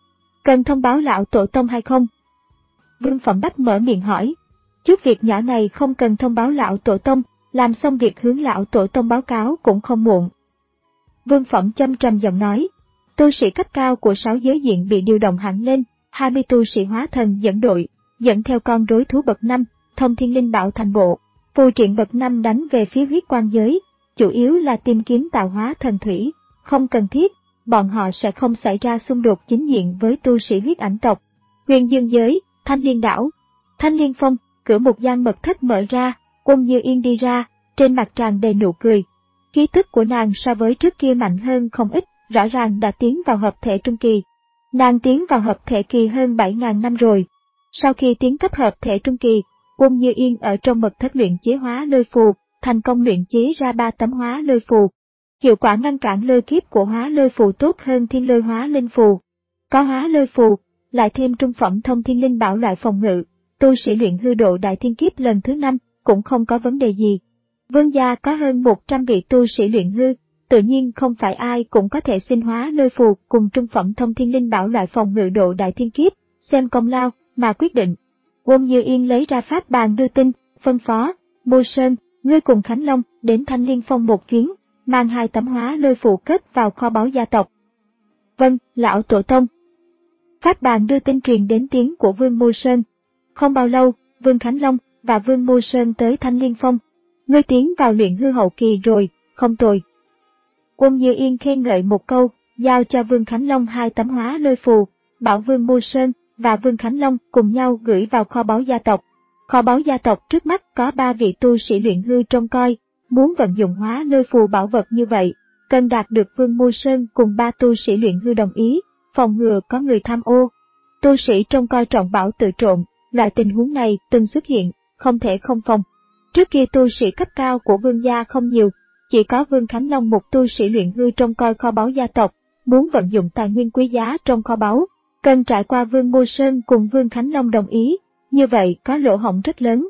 Cần thông báo lão tổ tông hay không? Vương Phẩm Bách mở miệng hỏi. Chút việc nhỏ này không cần thông báo lão tổ tông, làm xong việc hướng lão tổ tông báo cáo cũng không muộn. Vương Phẩm Châm trầm giọng nói, tu sĩ cấp cao của sáu giới diện bị điều động hẳn lên, hai mươi tu sĩ hóa thần dẫn đội, dẫn theo con rối thú bậc năm, thông thiên linh bảo thành bộ, phù triện bậc năm đánh về phía huyết quan giới, chủ yếu là tìm kiếm tạo hóa thần thủy, không cần thiết, bọn họ sẽ không xảy ra xung đột chính diện với tu sĩ huyết ảnh tộc. Huyền Dương giới, Thanh Liên đảo, Thanh Liên Phong, cửa một gian mật thất mở ra, Quân Như Yên đi ra, trên mặt tràn đầy nụ cười. Khí tức của nàng so với trước kia mạnh hơn không ít, rõ ràng đã tiến vào hợp thể trung kỳ. Nàng tiến vào hợp thể kỳ hơn bảy nghìn năm rồi. Sau khi tiến cấp hợp thể trung kỳ, Quân Như Yên ở trong mật thất luyện chế hóa lôi phù, thành công luyện chế ra ba tấm hóa lôi phù. Hiệu quả ngăn cản lôi kiếp của hóa lôi phù tốt hơn thiên lôi hóa linh phù. Có hóa lôi phù, lại thêm trung phẩm thông thiên linh bảo loại phòng ngự, tu sĩ luyện hư độ đại thiên kiếp lần thứ năm cũng không có vấn đề gì. Vương gia có hơn một trăm vị tu sĩ luyện hư, tự nhiên không phải ai cũng có thể sinh hóa lôi phù cùng trung phẩm thông thiên linh bảo loại phòng ngự độ đại thiên kiếp, xem công lao mà quyết định. Quân Như Yên lấy ra pháp bàn đưa tin, phân phó, Mô Sơn, ngươi cùng Khánh Long đến Thanh Liên Phong một chuyến, mang hai tấm hóa lôi phù cất vào kho báu gia tộc. Vâng, lão tổ tông. Pháp bàn đưa tin truyền đến tiếng của Vương Mô Sơn. Không bao lâu, Vương Khánh Long và Vương Mô Sơn tới Thanh Liên Phong. Ngươi tiến vào luyện hư hậu kỳ rồi, không tồi. Quân Như Yên khen ngợi một câu, giao cho Vương Khánh Long hai tấm hóa lôi phù, bảo Vương Mô Sơn và Vương Khánh Long cùng nhau gửi vào kho báu gia tộc. Kho báu gia tộc trước mắt có ba vị tu sĩ luyện hư trông coi, muốn vận dụng hóa lôi phù bảo vật như vậy, cần đạt được Vương Mô Sơn cùng ba tu sĩ luyện hư đồng ý, phòng ngừa có người tham ô. Tu sĩ trông coi trọng bảo tự trộn, loại tình huống này từng xuất hiện, không thể không phòng. Trước kia tu sĩ cấp cao của Vương gia không nhiều, chỉ có Vương Khánh Long một tu sĩ luyện hư trông coi kho báu gia tộc, muốn vận dụng tài nguyên quý giá trong kho báu, cần trải qua Vương Mô Sơn cùng Vương Khánh Long đồng ý, như vậy có lỗ hổng rất lớn.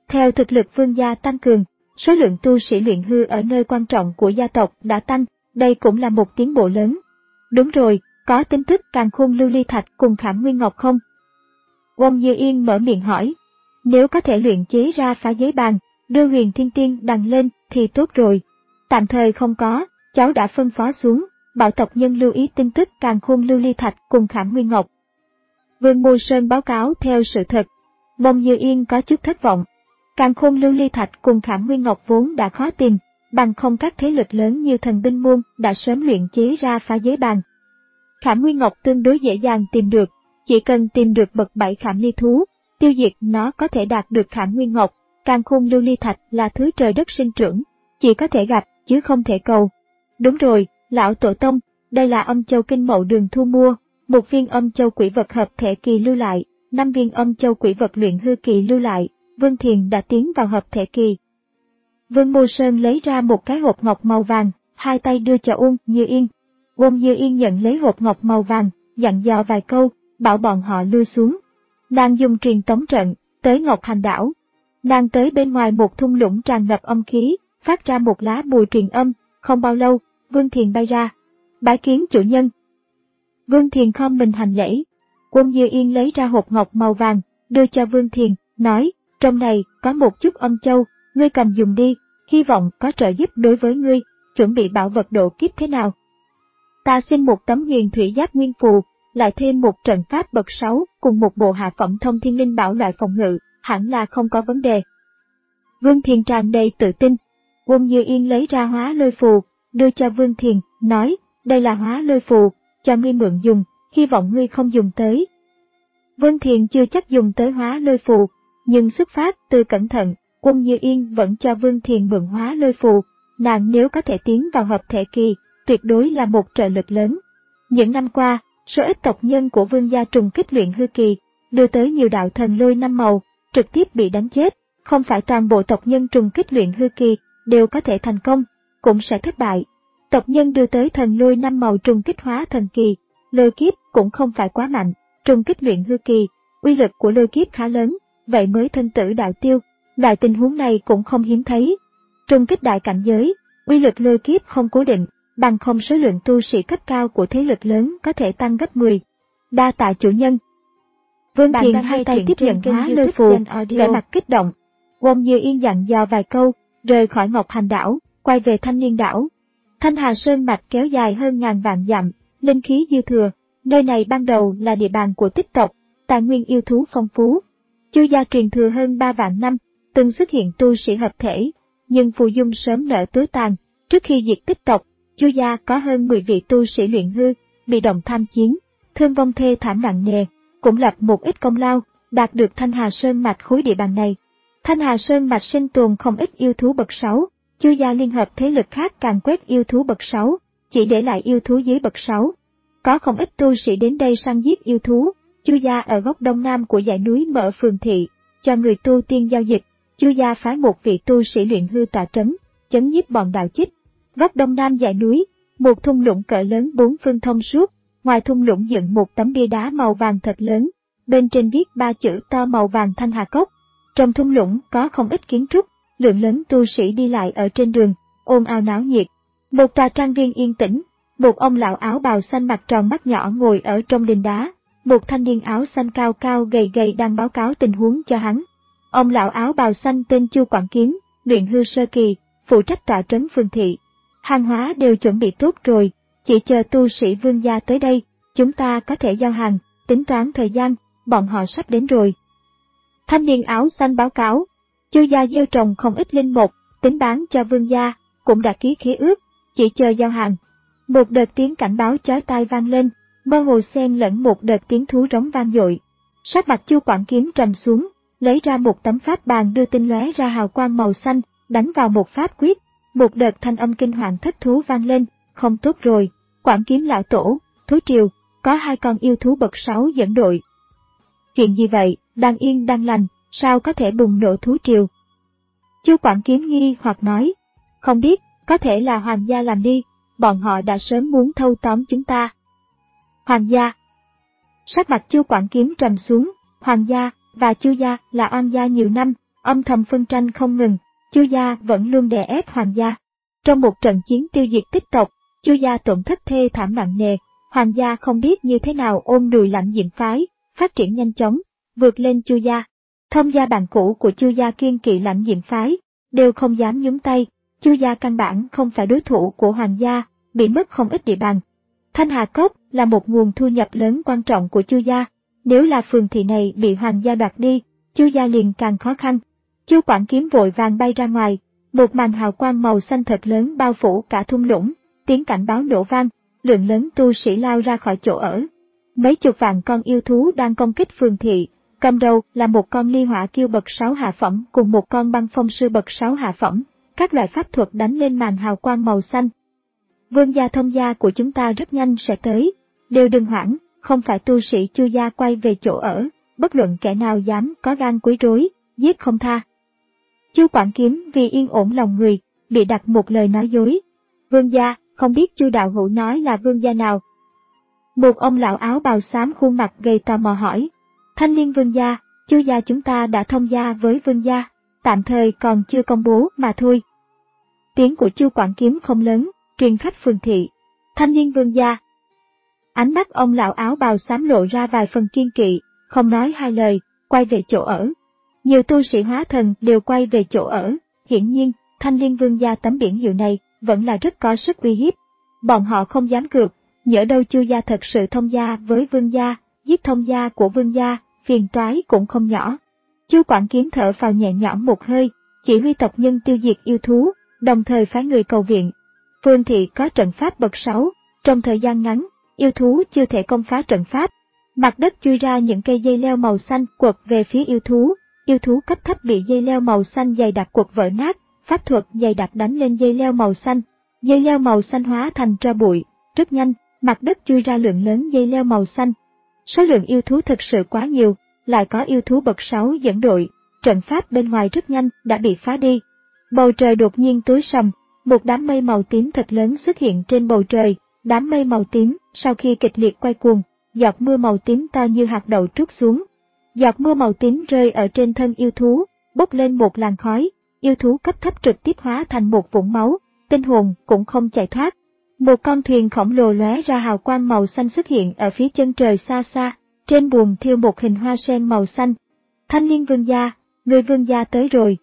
Theo thực lực vương gia tăng cường, số lượng tu sĩ luyện hư ở nơi quan trọng của gia tộc đã tăng, đây cũng là một tiến bộ lớn. Đúng rồi, có tin tức càn khôn lưu ly thạch cùng khảm nguyên ngọc không? Wong Như Yên mở miệng hỏi. Nếu có thể luyện chế ra phá giấy bàn, đưa huyền thiên tiên đằng lên thì tốt rồi. Tạm thời không có, cháu đã phân phó xuống, bảo tộc nhân lưu ý tin tức càn khôn lưu ly thạch cùng khảm nguyên ngọc. Vương Mô Sơn báo cáo theo sự thật. Wong Như Yên có chút thất vọng. Càn khôn lưu ly thạch cùng khảm nguyên ngọc vốn đã khó tìm, bằng không các thế lực lớn như thần binh môn đã sớm luyện chế ra phá giới bàn. Khảm nguyên ngọc tương đối dễ dàng tìm được, chỉ cần tìm được bậc bảy khảm ly thú, tiêu diệt nó có thể đạt được khảm nguyên ngọc. Càn khôn lưu ly thạch là thứ trời đất sinh trưởng, chỉ có thể gặp chứ không thể cầu. Đúng rồi, lão tổ tông, đây là âm châu kinh mậu đường thu mua, một viên âm châu quỷ vật hợp thể kỳ lưu lại, năm viên âm châu quỷ vật luyện hư kỳ lưu lại. Vương Thiền đã tiến vào hợp thể kỳ. Vương Mô Sơn lấy ra một cái hộp ngọc màu vàng, hai tay đưa cho Uông Như Yên. Uông Như Yên nhận lấy hộp ngọc màu vàng, dặn dò vài câu, bảo bọn họ lui xuống. Nàng dùng truyền tống trận, tới Ngọc Hành Đảo. Nàng tới bên ngoài một thung lũng tràn ngập âm khí, phát ra một lá bùa truyền âm, không bao lâu, Vương Thiền bay ra. Bái kiến chủ nhân. Vương Thiền khom mình hành lễ. Uông Như Yên lấy ra hộp ngọc màu vàng, đưa cho Vương Thiền, nói, trong này có một chút âm châu, ngươi cầm dùng đi, hy vọng có trợ giúp đối với ngươi, chuẩn bị bảo vật độ kiếp thế nào. Ta xin một tấm huyền thủy giáp nguyên phù, lại thêm một trận pháp bậc sáu cùng một bộ hạ phẩm thông thiên linh bảo loại phòng ngự, hẳn là không có vấn đề. Vương Thiền tràn đầy tự tin. Uông Như Yên lấy ra hóa lôi phù, đưa cho Vương Thiền, nói, đây là hóa lôi phù, cho ngươi mượn dùng, hy vọng ngươi không dùng tới. Vương Thiền chưa chắc dùng tới hóa lôi phù, nhưng xuất phát từ cẩn thận, Uông Như Yên vẫn cho Vương Thiền mượn hóa lôi phù, nàng nếu có thể tiến vào hợp thể kỳ, tuyệt đối là một trợ lực lớn. Những năm qua, số ít tộc nhân của vương gia trùng kích luyện hư kỳ, đưa tới nhiều đạo thần lôi năm màu, trực tiếp bị đánh chết, không phải toàn bộ tộc nhân trùng kích luyện hư kỳ đều có thể thành công, cũng sẽ thất bại. Tộc nhân đưa tới thần lôi năm màu trùng kích hóa thần kỳ, lôi kiếp cũng không phải quá mạnh, trùng kích luyện hư kỳ, uy lực của lôi kiếp khá lớn, vậy mới thân tử đạo tiêu, loại tình huống này cũng không hiếm thấy. Trùng kích đại cảnh giới, uy lực lôi kiếp không cố định, bằng không số lượng tu sĩ cấp cao của thế lực lớn có thể tăng gấp mười. Đa tạ chủ nhân. Vương Thiền hai tay tiếp nhận hóa lôi phù, vẻ mặt kích động. Wong Như Yên dặn dò vài câu, rời khỏi Ngọc Hành Đảo, quay về Thanh Niên Đảo. Thanh Hà Sơn mạch kéo dài hơn ngàn vạn dặm, linh khí dư thừa, nơi này ban đầu là địa bàn của Tích tộc, tài nguyên yêu thú phong phú. Chu gia truyền thừa hơn ba vạn năm, từng xuất hiện tu sĩ hợp thể, nhưng phù dung sớm nở tối tàn, trước khi diệt Tích tộc, Chu gia có hơn mười vị tu sĩ luyện hư, bị động tham chiến, thương vong thê thảm nặng nề, cũng lập một ít công lao, đạt được Thanh Hà Sơn mạch khối địa bàn này. Thanh Hà Sơn mạch sinh tồn không ít yêu thú bậc sáu, Chu gia liên hợp thế lực khác càng quét yêu thú bậc sáu, chỉ để lại yêu thú dưới bậc sáu. Có không ít tu sĩ đến đây săn giết yêu thú. Chu gia ở góc đông nam của dãy núi mở phường thị, cho người tu tiên giao dịch. Chu gia phái một vị tu sĩ luyện hư tọa trấn, chấn nhiếp bọn đạo chích. Góc đông nam dãy núi, một thung lũng cỡ lớn bốn phương thông suốt, ngoài thung lũng dựng một tấm bia đá màu vàng thật lớn, bên trên viết ba chữ to màu vàng Thanh Hà Cốc. Trong thung lũng có không ít kiến trúc, lượng lớn tu sĩ đi lại ở trên đường, ồn ào náo nhiệt. Một tòa trang viên yên tĩnh, một ông lão áo bào xanh mặt tròn mắt nhỏ ngồi ở trong đình đá, một thanh niên áo xanh cao cao gầy gầy đang báo cáo tình huống cho hắn. Ông lão áo bào xanh tên Chu Quảng Kiến, luyện hư sơ kỳ, phụ trách tọa trấn phường thị. Hàng hóa đều chuẩn bị tốt rồi, chỉ chờ tu sĩ vương gia tới đây, chúng ta có thể giao hàng, tính toán thời gian, bọn họ sắp đến rồi. Thanh niên áo xanh báo cáo, Chu gia gieo trồng không ít linh mục, tính bán cho vương gia, cũng đã ký khế ước, chỉ chờ giao hàng. Một đợt tiếng cảnh báo chói tai vang lên, mơ hồ xen lẫn một đợt tiếng thú rống vang dội. Sắc mặt Chu Quảng Kiến trầm xuống, lấy ra một tấm pháp bàn đưa tinh lóe ra hào quang màu xanh, đánh vào một pháp quyết. Một đợt thanh âm kinh hoàng thất thú vang lên, không tốt rồi, Quảng Kiến lão tổ, thú triều, có hai con yêu thú bậc sáu dẫn đội. Chuyện gì vậy, đang yên đang lành, sao có thể bùng nổ thú triều? Chu Quảng Kiến nghi hoặc nói, không biết, có thể là Hoàng gia làm đi, bọn họ đã sớm muốn thâu tóm chúng ta. Hoàng gia. Sắc mặt Chu Quảng Kiến trầm xuống, Hoàng gia và Chu gia là oan gia nhiều năm, âm thầm phân tranh không ngừng, Chu gia vẫn luôn đè ép Hoàng gia. Trong một trận chiến tiêu diệt tích tộc, Chu gia tổn thất thê thảm nặng nề, Hoàng gia không biết như thế nào ôm đùi Lãnh Diệm phái, phát triển nhanh chóng, vượt lên Chu gia. Thông gia bạn cũ của Chu gia kiên kỵ Lãnh Diệm phái, đều không dám nhúng tay, Chu gia căn bản không phải đối thủ của Hoàng gia, bị mất không ít địa bàn. Thanh Hà Cốc là một nguồn thu nhập lớn quan trọng của Chu gia, nếu là phường thị này bị Hoàng gia đoạt đi, Chu gia liền càng khó khăn. Chu Quảng Kiếm vội vàng bay ra ngoài, một màn hào quang màu xanh thật lớn bao phủ cả thung lũng, tiếng cảnh báo nổ vang, lượng lớn tu sĩ lao ra khỏi chỗ ở. Mấy chục vạn con yêu thú đang công kích phường thị, cầm đầu là một con ly hỏa kiêu bậc sáu hạ phẩm cùng một con băng phong sư bậc sáu hạ phẩm, các loại pháp thuật đánh lên màn hào quang màu xanh. Vương gia Thông gia của chúng ta rất nhanh sẽ tới, đều đừng hoảng, không phải tu sĩ Chu gia quay về chỗ ở, bất luận kẻ nào dám có gan quấy rối, giết không tha. Chu Quảng Kiếm vì yên ổn lòng người, bị đặt một lời nói dối. Vương gia, không biết Chu đạo hữu nói là vương gia nào? Một ông lão áo bào xám khuôn mặt gầy tò mò hỏi. Thanh Liên vương gia, Chu gia chúng ta đã thông gia với vương gia, tạm thời còn chưa công bố mà thôi. Tiếng của Chu Quảng Kiếm không lớn, truyền khắp phường thị. Thanh Liên vương gia. Ánh mắt ông lão áo bào xám lộ ra vài phần kiên kỵ, không nói hai lời, quay về chỗ ở. Nhiều tu sĩ hóa thần đều quay về chỗ ở, hiển nhiên, Thanh Liên vương gia tấm biển hiệu này vẫn là rất có sức uy hiếp. Bọn họ không dám cược, nhỡ đâu Chu gia thật sự thông gia với vương gia, giết thông gia của vương gia, phiền toái cũng không nhỏ. Chu Quảng Kiếm thở phào nhẹ nhõm một hơi, chỉ huy tộc nhân tiêu diệt yêu thú, đồng thời phái người cầu viện. Phường thị có trận pháp bậc sáu, trong thời gian ngắn, yêu thú chưa thể công phá trận pháp. Mặt đất chui ra những cây dây leo màu xanh quật về phía yêu thú, yêu thú cấp thấp bị dây leo màu xanh dày đặc quật vỡ nát, pháp thuật dày đặc đánh lên dây leo màu xanh. Dây leo màu xanh hóa thành tro bụi, rất nhanh, mặt đất chui ra lượng lớn dây leo màu xanh. Số lượng yêu thú thực sự quá nhiều, lại có yêu thú bậc sáu dẫn đội, trận pháp bên ngoài rất nhanh đã bị phá đi. Bầu trời đột nhiên tối sầm, một đám mây màu tím thật lớn xuất hiện trên bầu trời, đám mây màu tím sau khi kịch liệt quay cuồng, giọt mưa màu tím to như hạt đậu trút xuống. Giọt mưa màu tím rơi ở trên thân yêu thú, bốc lên một làn khói, yêu thú cấp thấp trực tiếp hóa thành một vũng máu, tinh hồn cũng không chạy thoát. Một con thuyền khổng lồ lóe ra hào quang màu xanh xuất hiện ở phía chân trời xa xa, trên buồm thiêu một hình hoa sen màu xanh. Thanh Liên vương gia, người vương gia tới rồi.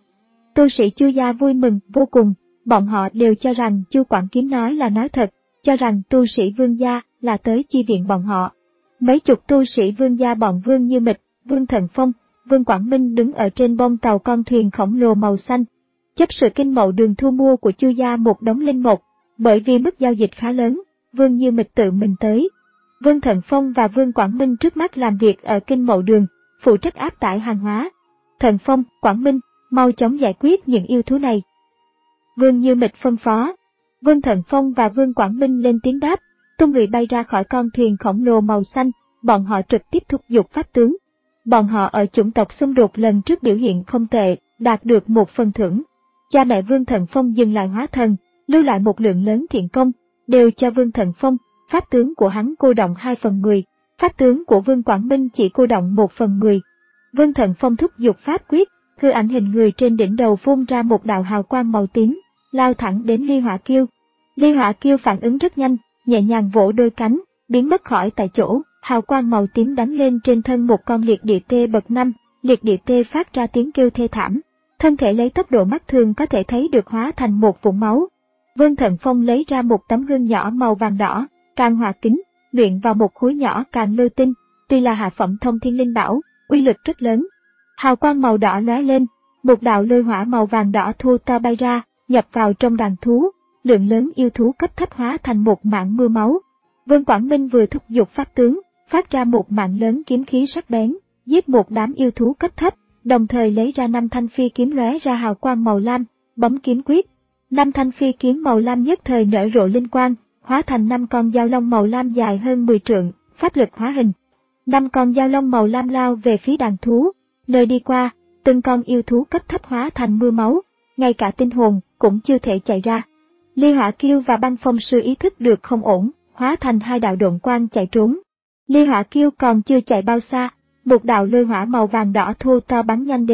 Tu sĩ Chu gia vui mừng vô cùng, bọn họ đều cho rằng Chu Quảng Kiếm nói là nói thật, cho rằng tu sĩ vương gia là tới chi viện bọn họ. Mấy chục tu sĩ vương gia bọn Vương Như Mịch, Vương Thần Phong, Vương Quảng Minh đứng ở trên bông tàu con thuyền khổng lồ màu xanh. Chấp sự kinh mậu đường thu mua của Chu gia một đống linh mục, bởi vì mức giao dịch khá lớn, Vương Như Mịch tự mình tới. Vương Thần Phong và Vương Quảng Minh trước mắt làm việc ở kinh mậu đường, phụ trách áp tải hàng hóa. Thần Phong, Quảng Minh, mau chóng giải quyết những yêu thú này. Vương Như Mịch phân phó. Vương Thần Phong và Vương Quảng Minh lên tiếng đáp, tung người bay ra khỏi con thuyền khổng lồ màu xanh, bọn họ trực tiếp thúc giục pháp tướng. Bọn họ ở chủng tộc xung đột lần trước biểu hiện không tệ, đạt được một phần thưởng. Cha mẹ Vương Thần Phong dừng lại hóa thần, lưu lại một lượng lớn thiện công, đều cho Vương Thần Phong, pháp tướng của hắn cô động hai phần mười, pháp tướng của Vương Quảng Minh chỉ cô động một phần mười. Vương Thần Phong thúc giục pháp quyết, hư ảnh hình người trên đỉnh đầu phun ra một đạo hào quang màu tím, lao thẳng đến Ly Hỏa Kiêu. Ly Hỏa Kiêu phản ứng rất nhanh, nhẹ nhàng vỗ đôi cánh, biến mất khỏi tại chỗ, hào quang màu tím đánh lên trên thân một con liệt địa tê bậc năm, liệt địa tê phát ra tiếng kêu thê thảm, thân thể lấy tốc độ mắt thường có thể thấy được hóa thành một vũng máu. Vương Thần Phong lấy ra một tấm gương nhỏ màu vàng đỏ, càng hòa kính, luyện vào một khối nhỏ càng lôi tinh, tuy là hạ phẩm thông thiên linh bảo, uy lực rất lớn. Hào quang màu đỏ lóe lên, một đạo lôi hỏa màu vàng đỏ thu to bay ra, nhập vào trong đàn thú, lượng lớn yêu thú cấp thấp hóa thành một mảng mưa máu. Vương Quảng Minh vừa thúc giục pháp tướng, phát ra một mảng lớn kiếm khí sắc bén, giết một đám yêu thú cấp thấp, đồng thời lấy ra năm thanh phi kiếm lóe ra hào quang màu lam, bấm kiếm quyết. Năm thanh phi kiếm màu lam nhất thời nở rộ linh quang, hóa thành năm con dao long màu lam dài hơn mười trượng, pháp lực hóa hình. Năm con dao long màu lam lao về phía đàn thú, nơi đi qua, từng con yêu thú cấp thấp hóa thành mưa máu, ngay cả tinh hồn cũng chưa thể chạy ra. Ly Hỏa Kiêu và Băng Phong Sư ý thức được không ổn, hóa thành hai đạo độn quang chạy trốn. Ly Hỏa Kiêu còn chưa chạy bao xa, một đạo lôi hỏa màu vàng đỏ thô to bắn nhanh đến,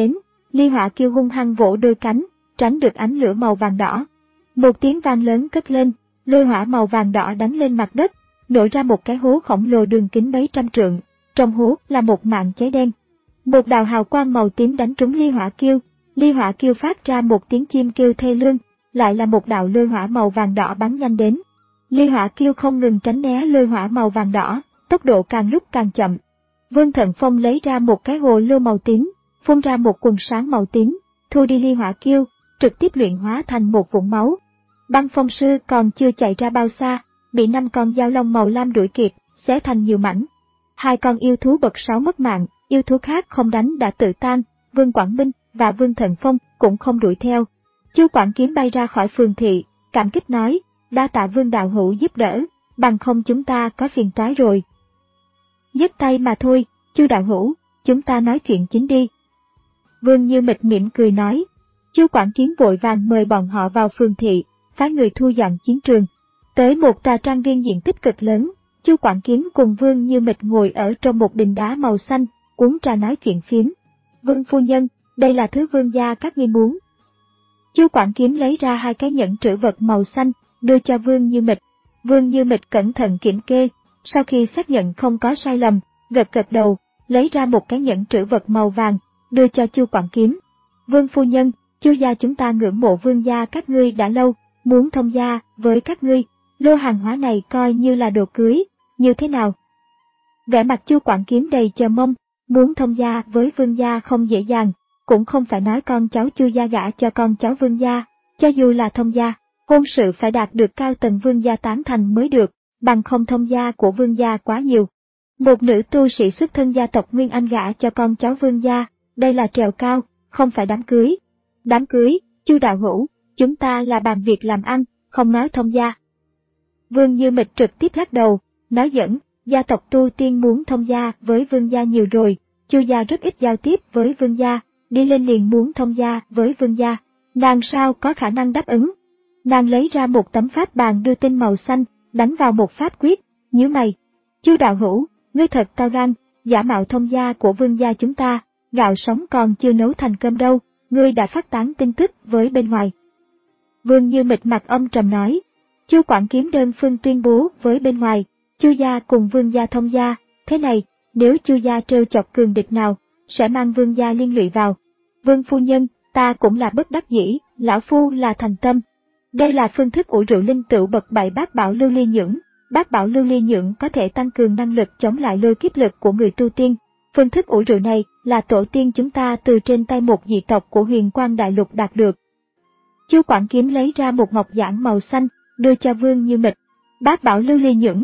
Ly Hỏa Kiêu hung hăng vỗ đôi cánh, tránh được ánh lửa màu vàng đỏ. Một tiếng vang lớn cất lên, lôi hỏa màu vàng đỏ đánh lên mặt đất, nổi ra một cái hố khổng lồ đường kính mấy trăm trượng, trong hố là một mảng cháy đen. Một đạo hào quang màu tím đánh trúng Ly Hỏa Kiêu, Ly Hỏa Kiêu phát ra một tiếng chim kêu thê lương, lại là một đạo lôi hỏa màu vàng đỏ bắn nhanh đến. Ly Hỏa Kiêu không ngừng tránh né lôi hỏa màu vàng đỏ, tốc độ càng lúc càng chậm. Vương Thần Phong lấy ra một cái hồ lô màu tím, phun ra một quần sáng màu tím, thu đi Ly Hỏa Kiêu, trực tiếp luyện hóa thành một vũng máu. Băng Phong Sư còn chưa chạy ra bao xa, bị năm con dao long màu lam đuổi kịp, xé thành nhiều mảnh. Hai con yêu thú bậc sáu mất mạng, yêu thú khác không đánh đã tự tan, Vương Quảng Minh và Vương Thần Phong cũng không đuổi theo. Chu Quảng Kiếm bay ra khỏi phường thị, cảm kích nói, đa tạ Vương đạo hữu giúp đỡ, bằng không chúng ta có phiền toái rồi. Nhấc tay mà thôi, Chu đạo hữu, chúng ta nói chuyện chính đi. Vương Như Mịch mỉm cười nói. Chu Quảng Kiếm vội vàng mời bọn họ vào phường thị, phái người thu dọn chiến trường. Tới một tòa trang viên diện tích cực lớn, Chu Quảng Kiếm cùng Vương Như Mịch ngồi ở trong một đình đá màu xanh, uống trà nói chuyện phiếm. Vương phu nhân, đây là thứ vương gia các ngươi muốn. Chu Quảng Kiếm lấy ra hai cái nhẫn trữ vật màu xanh, đưa cho Vương Như Mịch. Vương Như Mịch cẩn thận kiểm kê, sau khi xác nhận không có sai lầm, gật gật đầu, lấy ra một cái nhẫn trữ vật màu vàng, đưa cho Chu Quảng Kiếm. Vương phu nhân, Chu gia chúng ta ngưỡng mộ vương gia các ngươi đã lâu, muốn thông gia với các ngươi, lô hàng hóa này coi như là đồ cưới, như thế nào? Vẻ mặt Chu Quảng Kiếm đầy chờ mong, muốn thông gia với vương gia không dễ dàng, cũng không phải nói con cháu Chu gia gả cho con cháu vương gia, cho dù là thông gia, hôn sự phải đạt được cao tầng vương gia tán thành mới được, bằng không thông gia của vương gia quá nhiều. Một nữ tu sĩ xuất thân gia tộc Nguyên Anh gả cho con cháu vương gia, đây là trèo cao, không phải đám cưới. Đám cưới, Chu đạo hữu, chúng ta là bàn việc làm ăn, không nói thông gia. Vương Như Mịch trực tiếp lắc đầu, nói giỡn, gia tộc tu tiên muốn thông gia với vương gia nhiều rồi, Chu gia rất ít giao tiếp với vương gia, đi lên liền muốn thông gia với vương gia, nàng sao có khả năng đáp ứng. Nàng lấy ra một tấm pháp bàn đưa tin màu xanh, đánh vào một pháp quyết, nhíu mày. Chu đạo hữu, ngươi thật cao gan, giả mạo thông gia của vương gia chúng ta, gạo sống còn chưa nấu thành cơm đâu, ngươi đã phát tán tin tức với bên ngoài. Vương Như Mịch mặt âm trầm nói, Chu Quảng Kiếm đơn phương tuyên bố với bên ngoài, Chu gia cùng vương gia thông gia, thế này, nếu Chu gia trêu chọc cường địch nào, sẽ mang vương gia liên lụy vào. Vương phu nhân, ta cũng là bất đắc dĩ, lão phu là thành tâm. Đây là phương thức ủ rượu linh tửu bậc bảy bát bảo lưu ly nhưỡng. Bát bảo lưu ly nhưỡng có thể tăng cường năng lực chống lại lôi kiếp lực của người tu tiên. Phương thức ủ rượu này là tổ tiên chúng ta từ trên tay một dị tộc của Huyền Quang Đại Lục đạt được. Chu Quảng Kiếm lấy ra một ngọc giản màu xanh, đưa cho Vương Như Mịch. Bát bảo lưu ly nhưỡng.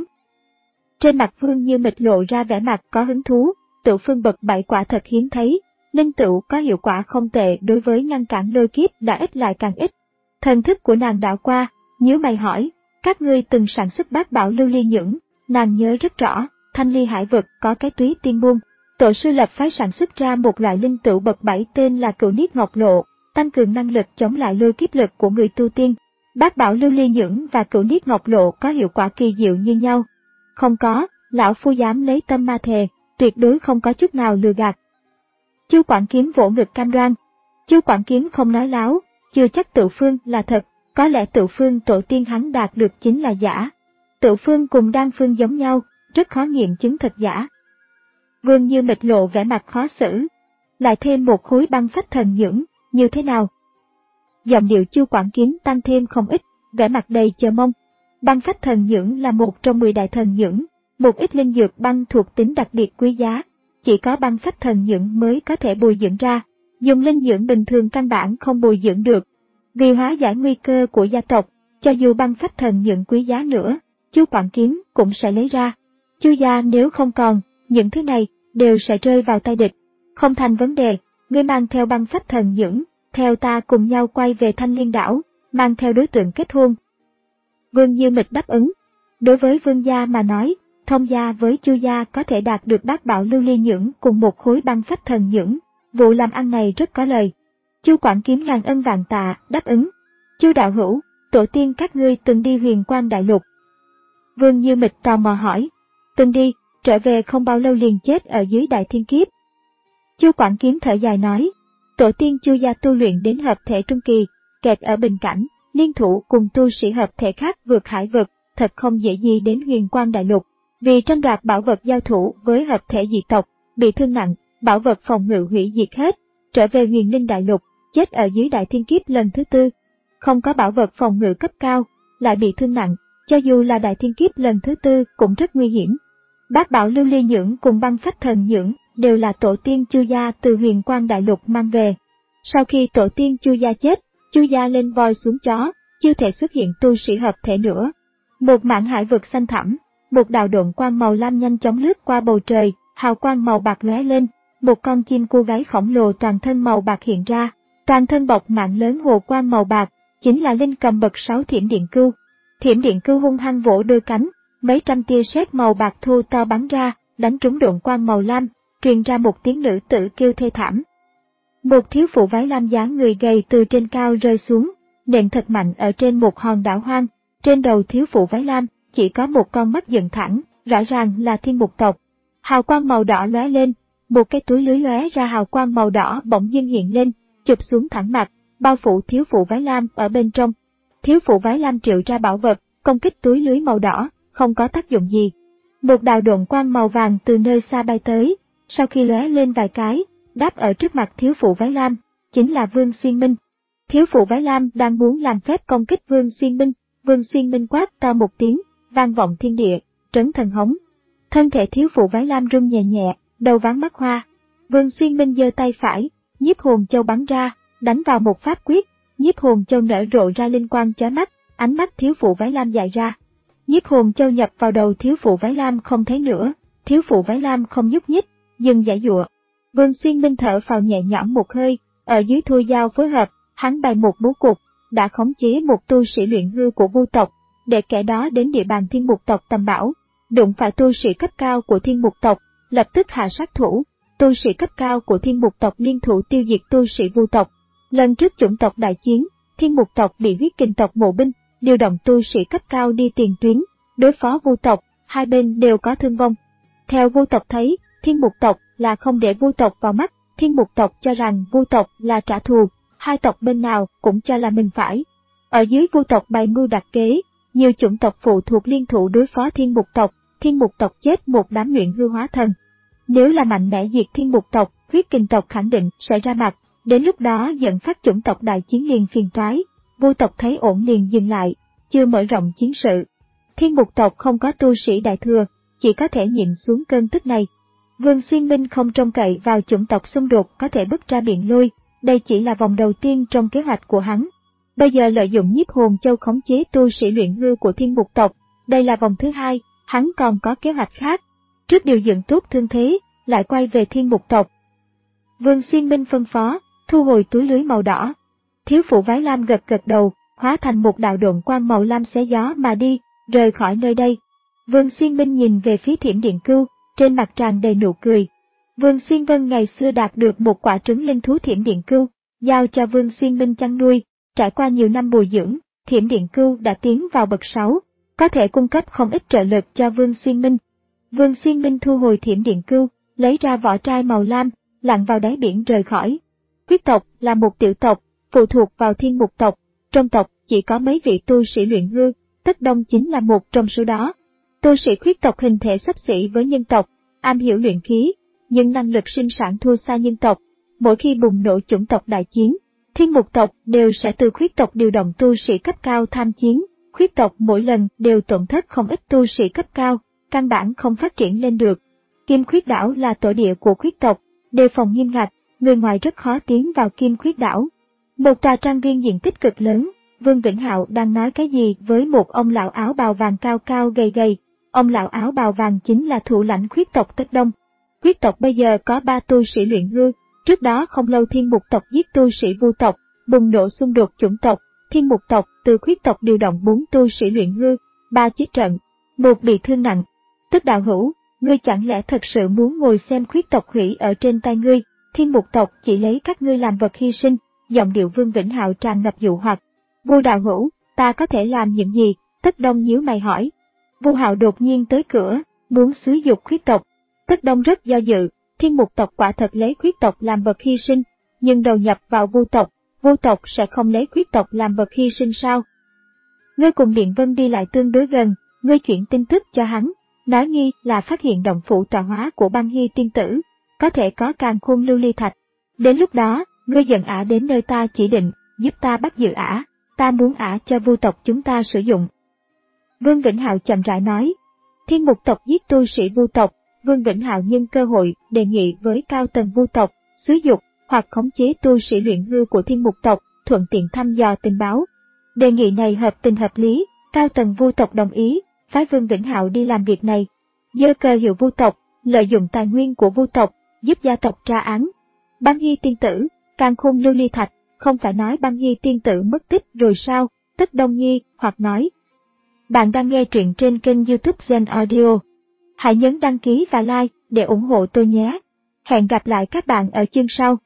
Trên mặt Vương Như Mịch lộ ra vẻ mặt có hứng thú, tửu phương bậc bảy quả thật hiếm thấy, linh tửu có hiệu quả không tệ đối với ngăn cản lôi kiếp đã ít lại càng ít. Thần thức của nàng đảo qua, nhíu mày hỏi, các ngươi từng sản xuất bát bảo lưu ly nhưỡng, nàng nhớ rất rõ, Thanh Ly Hải Vực có cái túy tiên môn, tổ sư lập phái sản xuất ra một loại linh tửu bậc bảy tên là Cửu Niết Ngọc Lộ, tăng cường năng lực chống lại lôi kiếp lực của người tu tiên. Bát bảo lưu ly nhưỡng và Cửu Niết Ngọc Lộ có hiệu quả kỳ diệu như nhau. Không có, lão phu dám lấy tâm ma thề, tuyệt đối không có chút nào lừa gạt. Chu Quảng Kiếm vỗ ngực cam đoan. Chu Quảng Kiếm không nói láo, chưa chắc Tự Phương là thật, có lẽ Tự Phương tổ tiên hắn đạt được chính là giả. Tự Phương cùng Đan Phương giống nhau, rất khó nghiệm chứng thật giả. Vương Như Mịch lộ vẻ mặt khó xử. Lại thêm một khối băng phách thần nhưỡng, như thế nào? Giọng điệu Chu Quảng Kiếm tăng thêm không ít, vẻ mặt đầy chờ mong. Băng phách thần nhưỡng là một trong mười đại thần nhưỡng, một ít linh dược băng thuộc tính đặc biệt quý giá, chỉ có băng phách thần nhưỡng mới có thể bồi dưỡng ra, dùng linh dưỡng bình thường căn bản không bồi dưỡng được. Vì hóa giải nguy cơ của gia tộc, cho dù băng phách thần nhưỡng quý giá nữa, Chu Quảng Kiếm cũng sẽ lấy ra. Chu gia nếu không còn, những thứ này đều sẽ rơi vào tay địch. Không thành vấn đề, ngươi mang theo băng phách thần nhưỡng, theo ta cùng nhau quay về Thanh Liên đảo, mang theo đối tượng kết hôn. Vương Như Mịch đáp ứng. Đối với vương gia mà nói, thông gia với Chu gia có thể đạt được bát bảo lưu ly nhưỡng cùng một khối băng phách thần nhưỡng, vụ làm ăn này rất có lời. Chu Quảng Kiếm ngàn ân vạn tạ, đáp ứng. Chu đạo hữu, tổ tiên các ngươi từng đi Huyền Quang Đại Lục. Vương Như Mịch tò mò hỏi. Từng đi, trở về không bao lâu liền chết ở dưới Đại Thiên Kiếp. Chu Quảng Kiếm thở dài nói. Tổ tiên Chu gia tu luyện đến hợp thể trung kỳ, kẹt ở bình cảnh, liên thủ cùng tu sĩ hợp thể khác vượt hải vực, thật không dễ gì đến Huyền Quang Đại Lục. Vì tranh đoạt bảo vật giao thủ với hợp thể dị tộc, bị thương nặng, bảo vật phòng ngự hủy diệt hết, trở về Huyền Linh Đại Lục, chết ở dưới Đại Thiên Kiếp lần thứ tư. Không có bảo vật phòng ngự cấp cao, lại bị thương nặng, cho dù là Đại Thiên Kiếp lần thứ tư cũng rất nguy hiểm. Bát bảo lưu ly nhưỡng cùng băng phách thần nhưỡng đều là tổ tiên Chu gia từ Huyền Quang Đại Lục mang về. Sau khi tổ tiên Chu gia chết, Chu gia lên voi xuống chó, chưa thể xuất hiện tu sĩ hợp thể nữa. Một mảng hải vực xanh thẳm, một đạo độn quang màu lam nhanh chóng lướt qua bầu trời, hào quang màu bạc lóe lên, một con chim cô gái khổng lồ toàn thân màu bạc hiện ra, toàn thân bọc mạng lớn hồ quang màu bạc, chính là linh cầm bậc sáu Thiểm Điện Cưu. Thiểm Điện Cưu hung hăng vỗ đôi cánh, mấy trăm tia sét màu bạc thô to bắn ra, đánh trúng độn quang màu lam, truyền ra một tiếng nữ tử kêu thê thảm. Một thiếu phụ váy lam dáng người gầy từ trên cao rơi xuống, nện thật mạnh ở trên một hòn đảo hoang. Trên đầu thiếu phụ váy lam chỉ có một con mắt dựng thẳng, rõ ràng là thiên mục tộc. Hào quang màu đỏ lóe lên, một cái túi lưới lóe ra hào quang màu đỏ bỗng dưng hiện lên, chụp xuống thẳng mặt, bao phủ thiếu phụ váy lam ở bên trong. Thiếu phụ váy lam triệu ra bảo vật, công kích túi lưới màu đỏ, không có tác dụng gì. Một đạo độn quang màu vàng từ nơi xa bay tới, sau khi lóe lên vài cái, đáp ở trước mặt thiếu phụ váy lam, chính là Vương Xuyên Minh. Thiếu phụ váy lam đang muốn làm phép công kích Vương Xuyên Minh, Vương Xuyên Minh quát to một tiếng, vang vọng thiên địa, trấn thần hống. Thân thể thiếu phụ váy lam rung nhẹ nhẹ, đầu váng mắt hoa. Vương Xuyên Minh giơ tay phải, nhiếp hồn châu bắn ra, đánh vào một pháp quyết, nhiếp hồn châu nở rộ ra linh quang chói mắt, ánh mắt thiếu phụ váy lam dại ra. Nhiếp hồn châu nhập vào đầu thiếu phụ váy lam không thấy nữa, thiếu phụ váy lam không nhúc nhích, dừng giãy giụa. Vương Xuyên Minh thở phào nhẹ nhõm một hơi, ở dưới thôi dao phối hợp, hắn bày một bố cục, đã khống chế một tu sĩ luyện hư của Vu tộc, để kẻ đó đến địa bàn Thiên Mục tộc tầm bảo, đụng phải tu sĩ cấp cao của Thiên Mục tộc, lập tức hạ sát thủ. Tu sĩ cấp cao của Thiên Mục tộc liên thủ tiêu diệt tu sĩ Vu tộc. Lần trước chủng tộc đại chiến, Thiên Mục tộc bị huyết kình tộc mộ binh, điều động tu sĩ cấp cao đi tiền tuyến, đối phó Vu tộc, hai bên đều có thương vong. Theo Vu tộc thấy, Thiên Mục tộc là không để Vu tộc vào mắt, Thiên Mục tộc cho rằng Vu tộc là trả thù, hai tộc bên nào cũng cho là mình phải. Ở dưới Vu tộc bày mưu đặt kế, nhiều chủng tộc phụ thuộc liên thủ đối phó Thiên Mục tộc, Thiên Mục tộc chết một đám luyện hư hóa thần. Nếu là mạnh mẽ diệt Thiên Mục tộc, huyết kình tộc khẳng định sẽ ra mặt, đến lúc đó dẫn phát chủng tộc đại chiến liền phiền toái. Vu tộc thấy ổn liền dừng lại, chưa mở rộng chiến sự. Thiên Mục tộc không có tu sĩ đại thừa, chỉ có thể nhịn xuống cơn tức này. Vương Xuyên Minh không trông cậy vào chủng tộc xung đột có thể bứt ra biện lôi, đây chỉ là vòng đầu tiên trong kế hoạch của hắn. Bây giờ lợi dụng nhiếp hồn châu khống chế tu sĩ luyện hư của Thiên Mục tộc, đây là vòng thứ hai, hắn còn có kế hoạch khác. Trước điều dựng tốt thương thế, lại quay về Thiên Mục tộc. Vương Xuyên Minh phân phó, thu hồi túi lưới màu đỏ. Thiếu phụ váy lam gật gật đầu, hóa thành một đạo độn quang màu lam xé gió mà đi, rời khỏi nơi đây. Vương Xuyên Minh nhìn về phía Thiểm Điện Cưu, trên mặt tràn đầy nụ cười. Vương Xuyên Vân ngày xưa đạt được một quả trứng linh thú Thiểm Điện Cưu, giao cho Vương Xuyên Minh chăn nuôi, trải qua nhiều năm bồi dưỡng, Thiểm Điện Cưu đã tiến vào bậc sáu, có thể cung cấp không ít trợ lực cho Vương Xuyên Minh. Vương Xuyên Minh thu hồi Thiểm Điện Cưu, lấy ra vỏ trai màu lam, lặn vào đáy biển rời khỏi. Huyết tộc là một tiểu tộc, phụ thuộc vào Thiên Mục tộc, trong tộc chỉ có mấy vị tu sĩ luyện hư, Tất Đông chính là một trong số đó. Tu sĩ huyết tộc hình thể xấp xỉ với nhân tộc, am hiểu luyện khí, nhưng năng lực sinh sản thua xa nhân tộc. Mỗi khi bùng nổ chủng tộc đại chiến, Thiên Mục tộc đều sẽ từ huyết tộc điều động tu sĩ cấp cao tham chiến. Huyết tộc mỗi lần đều tổn thất không ít tu sĩ cấp cao, căn bản không phát triển lên được. Kim Khuyết đảo là tổ địa của huyết tộc, đề phòng nghiêm ngặt, người ngoài rất khó tiến vào Kim Khuyết đảo. Một tòa trang viên diện tích cực lớn, Vương Vĩnh Hạo đang nói cái gì với một ông lão áo bào vàng cao cao gầy gầy. Ông lão áo bào vàng chính là thủ lãnh huyết tộc Tất Đông. Huyết tộc bây giờ có ba tu sĩ luyện hư, trước đó không lâu Thiên Mục tộc giết tu sĩ Vu tộc, bùng nổ xung đột chủng tộc, Thiên Mục tộc từ huyết tộc điều động bốn tu sĩ luyện hư, ba chết trận, một bị thương nặng. Tức đạo hữu, ngươi chẳng lẽ thật sự muốn ngồi xem huyết tộc hủy ở trên tay ngươi? Thiên Mục tộc chỉ lấy các ngươi làm vật hy sinh. Giọng điệu Vương Vĩnh Hạo tràn ngập dụ hoặc. Vu đạo hữu, ta có thể làm những gì? Tất Đông nhíu mày hỏi. Vu Hạo đột nhiên tới cửa, muốn xúi giục huyết tộc. Tất Đông rất do dự, Thiên Mục tộc quả thật lấy huyết tộc làm vật hy sinh, nhưng đầu nhập vào vu tộc, vu tộc sẽ không lấy huyết tộc làm vật hy sinh sao? Ngươi cùng Điện Vân đi lại tương đối gần, ngươi chuyển tin tức cho hắn, nói nghi là phát hiện động phủ tọa hóa của Băng Hy tiên tử, có thể có càn khôn lưu ly thạch. Đến lúc đó, ngươi dẫn ả đến nơi ta chỉ định, giúp ta bắt giữ ả, ta muốn ả cho vu tộc chúng ta sử dụng. Vương Vĩnh Hạo chậm rãi nói, Thiên Mục tộc giết tu sĩ vu tộc, Vương Vĩnh Hạo nhân cơ hội đề nghị với cao tầng vu tộc, xúi dục hoặc khống chế tu sĩ luyện hư của Thiên Mục tộc, thuận tiện thăm dò tình báo. Đề nghị này hợp tình hợp lý, cao tầng vu tộc đồng ý, phái Vương Vĩnh Hạo đi làm việc này. Giơ cơ hiệu vu tộc, lợi dụng tài nguyên của vu tộc, giúp gia tộc tra án. Băng Hy tiên tử, càn khôn lưu ly thạch, không phải nói Băng Hy tiên tử mất tích rồi sao? Tất Đông Nhi hoặc nói. Bạn đang nghe truyện trên kênh YouTube Gen Audio. Hãy nhấn đăng ký và like để ủng hộ tôi nhé. Hẹn gặp lại các bạn ở chương sau.